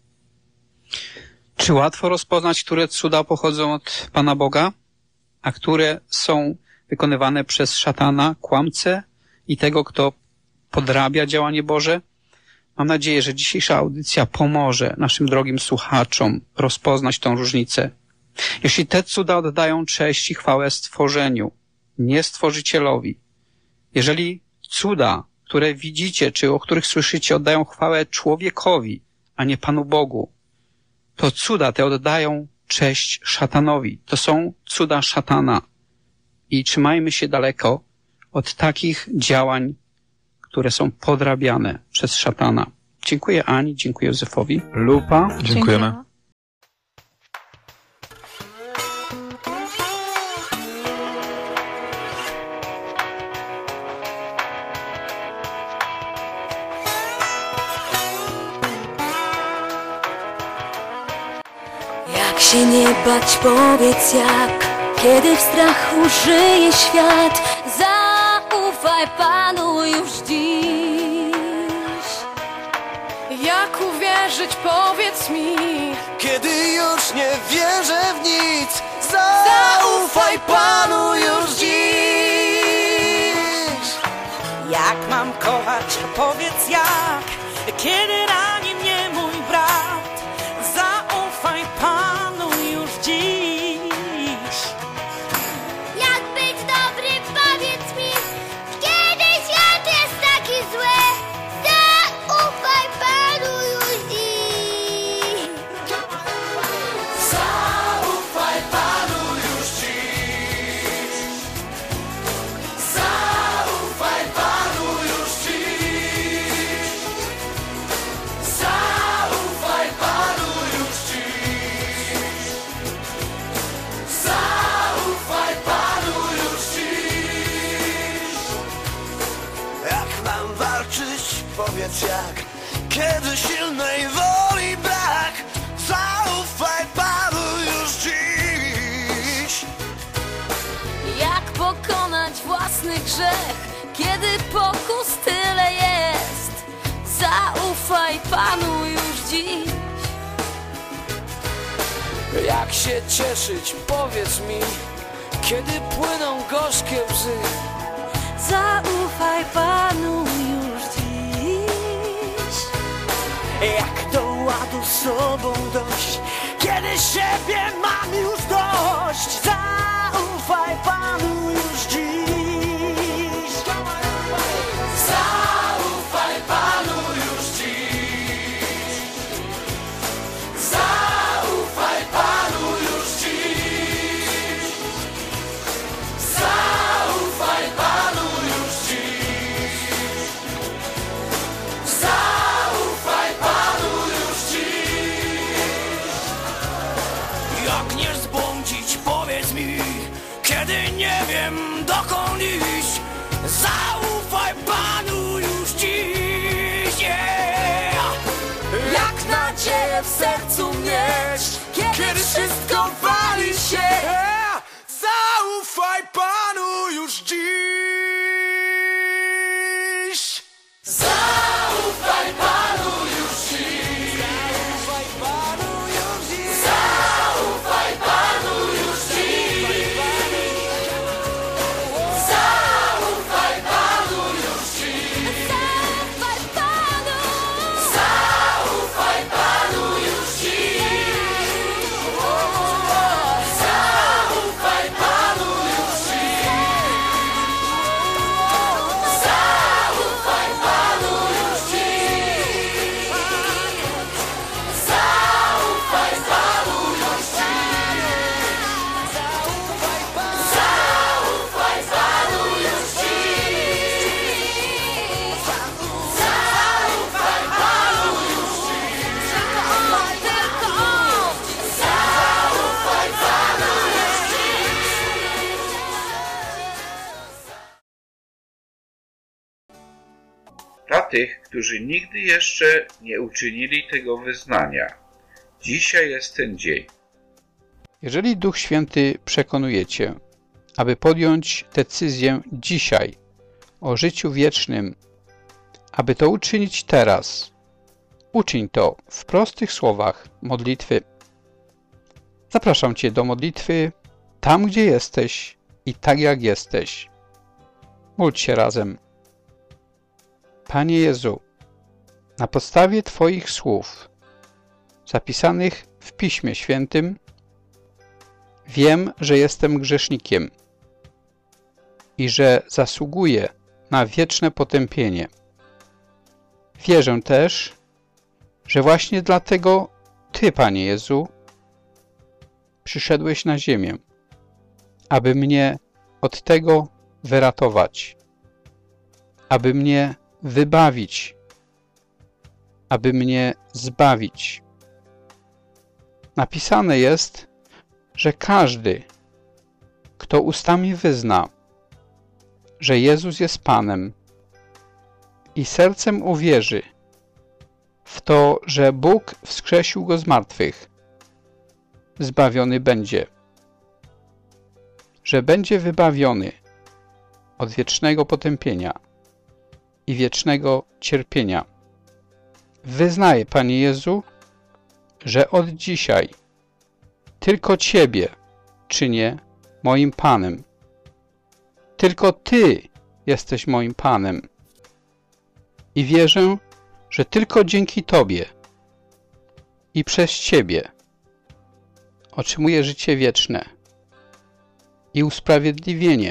Czy łatwo rozpoznać, które cuda pochodzą od Pana Boga, a które są wykonywane przez szatana, kłamcę i tego, kto podrabia działanie Boże? Mam nadzieję, że dzisiejsza audycja pomoże naszym drogim słuchaczom rozpoznać tą różnicę. Jeśli te cuda oddają cześć i chwałę stworzeniu, nie Stworzycielowi, jeżeli cuda, które widzicie, czy o których słyszycie, oddają chwałę człowiekowi, a nie Panu Bogu, to cuda te oddają cześć szatanowi. To są cuda szatana. I trzymajmy się daleko od takich działań, które są podrabiane przez szatana. Dziękuję Ani, dziękuję Józefowi. Lupa. Dziękujemy. Jak się nie bać, powiedz jak, kiedy w strachu żyje świat. Zaufaj Panu już dziś. Jak uwierzyć, powiedz mi, kiedy już nie wierzę w nic. Zaufaj Panu już dziś. Jak mam kochać, powiedz jak, kiedy rani mnie mój brat. Zaufaj Panu już dziś. Jak być dobrym własny grzech, kiedy pokus tyle jest. Zaufaj Panu już dziś. Jak się cieszyć, powiedz mi, kiedy płyną gorzkie łzy. Zaufaj Panu już dziś. Jak do ładu z sobą dojść, kiedy siebie mam już dość. Zaufaj Panu już dziś. Zaufaj Panu już dziś. Zaufaj Panu już dziś. Zaufaj Panu już dziś. Zaufaj Panu już dziś. Jak nie zbłądzić, powiedz mi, kiedy nie wiem dokąd iść. Zaufaj Panu już dziś. Yeah. Jak nadzieję w sercu mieć, kiedy wszystko wali się. Zaufaj Panu już dziś. Zaufaj Panu już dziś. Zaufaj Panu już dziś. Zaufaj Panu już dziś. Zaufaj Panu już dziś. Zaufaj Panu. Zaufaj Panu już dziś. Zaufaj Panu już dziś. Zaufaj Panu już dziś. Zaufaj Panu już dziś. Zaufaj Panu już dziś. Zaufaj Panu już dziś. Zaufaj Panu już Dla tych, którzy nigdy jeszcze nie uczynili tego wyznania, dzisiaj jest ten dzień. Jeżeli Duch Święty przekonuje Cię, aby podjąć decyzję dzisiaj o życiu wiecznym, aby to uczynić teraz, uczyń to w prostych słowach modlitwy. Zapraszam Cię do modlitwy tam, gdzie jesteś i tak jak jesteś. Módl się razem. Panie Jezu, na podstawie Twoich słów zapisanych w Piśmie Świętym wiem, że jestem grzesznikiem i że zasługuję na wieczne potępienie. Wierzę też, że właśnie dlatego Ty, Panie Jezu, przyszedłeś na ziemię, aby mnie od tego wyratować, aby mnie wybawić, aby mnie zbawić. Napisane jest, że każdy, kto ustami wyzna, że Jezus jest Panem i sercem uwierzy w to, że Bóg wskrzesił Go z martwych, zbawiony będzie, że będzie wybawiony od wiecznego potępienia i wiecznego cierpienia. Wyznaję, Panie Jezu, że od dzisiaj tylko Ciebie czynię moim Panem. Tylko Ty jesteś moim Panem. I wierzę, że tylko dzięki Tobie i przez Ciebie otrzymuję życie wieczne i usprawiedliwienie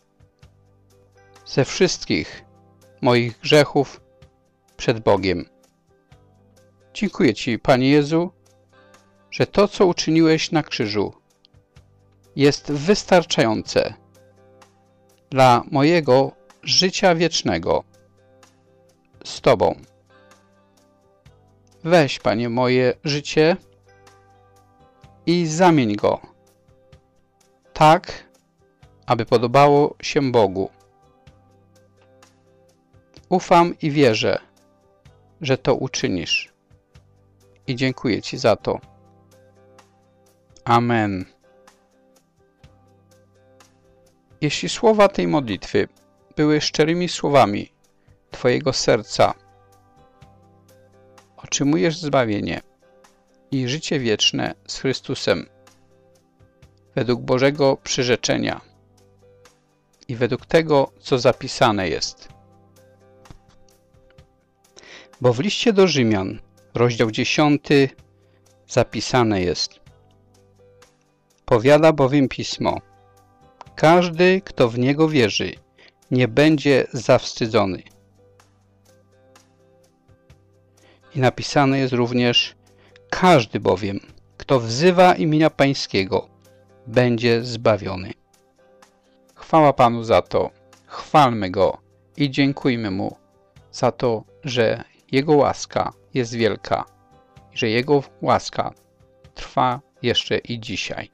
ze wszystkich moich grzechów przed Bogiem. Dziękuję Ci, Panie Jezu, że to, co uczyniłeś na krzyżu, jest wystarczające dla mojego życia wiecznego z Tobą. Weź, Panie, moje życie i zamień go tak, aby podobało się Bogu. Ufam i wierzę, że to uczynisz. I dziękuję Ci za to. Amen. Jeśli słowa tej modlitwy były szczerymi słowami Twojego serca, otrzymujesz zbawienie i życie wieczne z Chrystusem według Bożego przyrzeczenia i według tego, co zapisane jest. Bo w liście do Rzymian, rozdział 10, zapisane jest: powiada bowiem Pismo: każdy, kto w Niego wierzy, nie będzie zawstydzony. I napisane jest również: każdy bowiem, kto wzywa imienia Pańskiego, będzie zbawiony. Chwała Panu za to, chwalmy Go i dziękujmy Mu za to, że Jego łaska jest wielka i że Jego łaska trwa jeszcze i dzisiaj.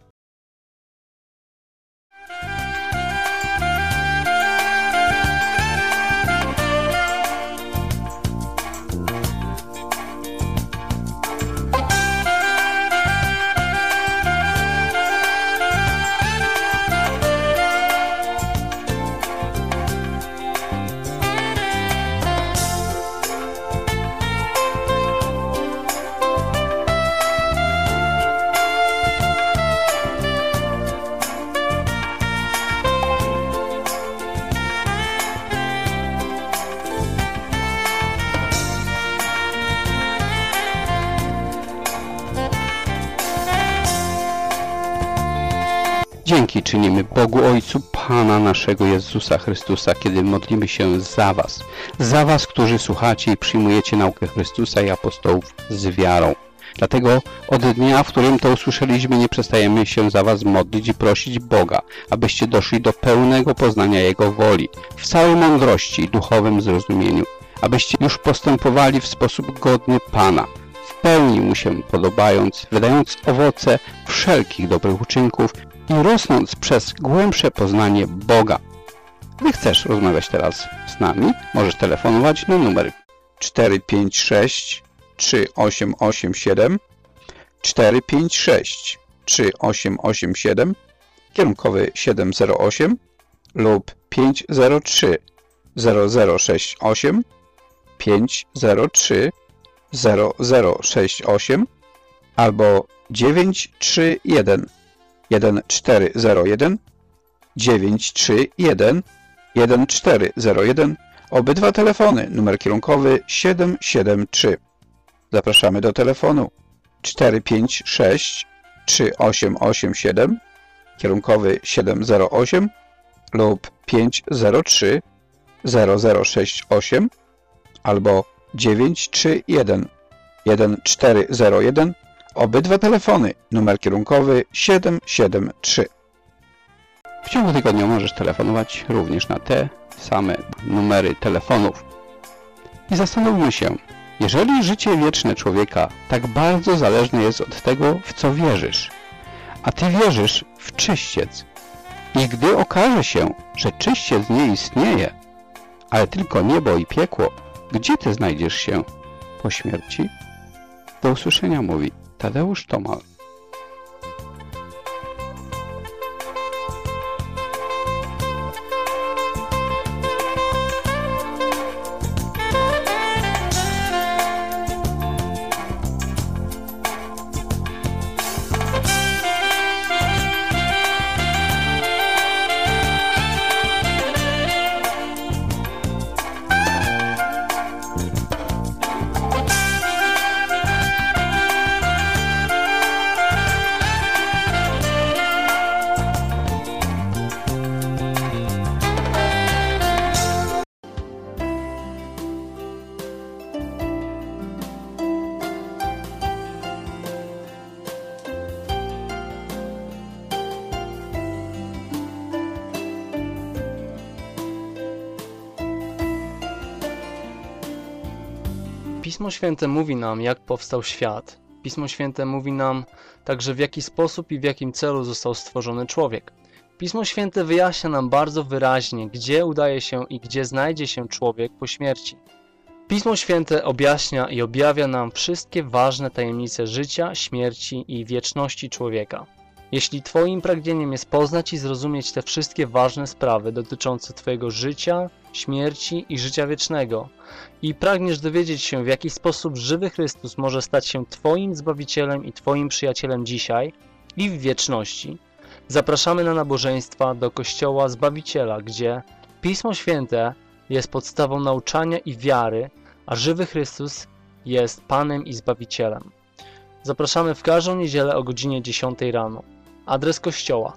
Dzięki czynimy Bogu Ojcu Pana naszego Jezusa Chrystusa, kiedy modlimy się za Was, którzy słuchacie i przyjmujecie naukę Chrystusa i apostołów z wiarą. Dlatego od dnia, w którym to usłyszeliśmy, nie przestajemy się za Was modlić i prosić Boga, abyście doszli do pełnego poznania Jego woli, w całej mądrości i duchowym zrozumieniu, abyście już postępowali w sposób godny Pana, w pełni Mu się podobając, wydając owoce wszelkich dobrych uczynków i rosnąc przez głębsze poznanie Boga. Gdy chcesz rozmawiać teraz z nami, możesz telefonować na numer 456 3887 456 3887, kierunkowy 708 lub 503 0068 503 0068 albo 931 1401 931 1401. Obydwa telefony, numer kierunkowy 773. Zapraszamy do telefonu 456 3887, kierunkowy 708 lub 503 0068 albo 931 1401. Obydwa telefony, numer kierunkowy 773. W ciągu tygodnia możesz telefonować również na te same numery telefonów. I zastanówmy się, jeżeli życie wieczne człowieka tak bardzo zależne jest od tego, w co wierzysz, a Ty wierzysz w czyściec, i gdy okaże się, że czyściec nie istnieje, ale tylko niebo i piekło, gdzie Ty znajdziesz się po śmierci? Do usłyszenia, mówi Tadeusz Tomal. Pismo Święte mówi nam, jak powstał świat. Pismo Święte mówi nam także, w jaki sposób i w jakim celu został stworzony człowiek. Pismo Święte wyjaśnia nam bardzo wyraźnie, gdzie udaje się i gdzie znajdzie się człowiek po śmierci. Pismo Święte objaśnia i objawia nam wszystkie ważne tajemnice życia, śmierci i wieczności człowieka. Jeśli Twoim pragnieniem jest poznać i zrozumieć te wszystkie ważne sprawy dotyczące Twojego życia, śmierci i życia wiecznego i pragniesz dowiedzieć się, w jaki sposób żywy Chrystus może stać się Twoim Zbawicielem i Twoim przyjacielem dzisiaj i w wieczności, zapraszamy na nabożeństwa do Kościoła Zbawiciela, gdzie Pismo Święte jest podstawą nauczania i wiary, a żywy Chrystus jest Panem i Zbawicielem. Zapraszamy w każdą niedzielę o godzinie 10 rano. Adres kościoła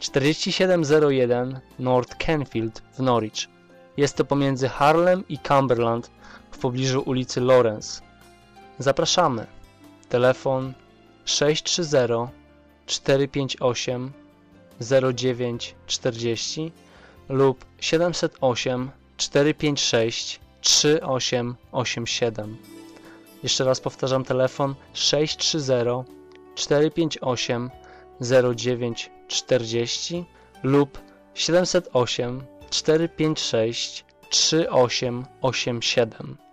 4701 North Canfield w Norwich. Jest to pomiędzy Harlem i Cumberland w pobliżu ulicy Lawrence. Zapraszamy. Telefon 630 458 0940 lub 708 456 3887. Jeszcze raz powtarzam, telefon 630 458 0940 lub 708 456 3887.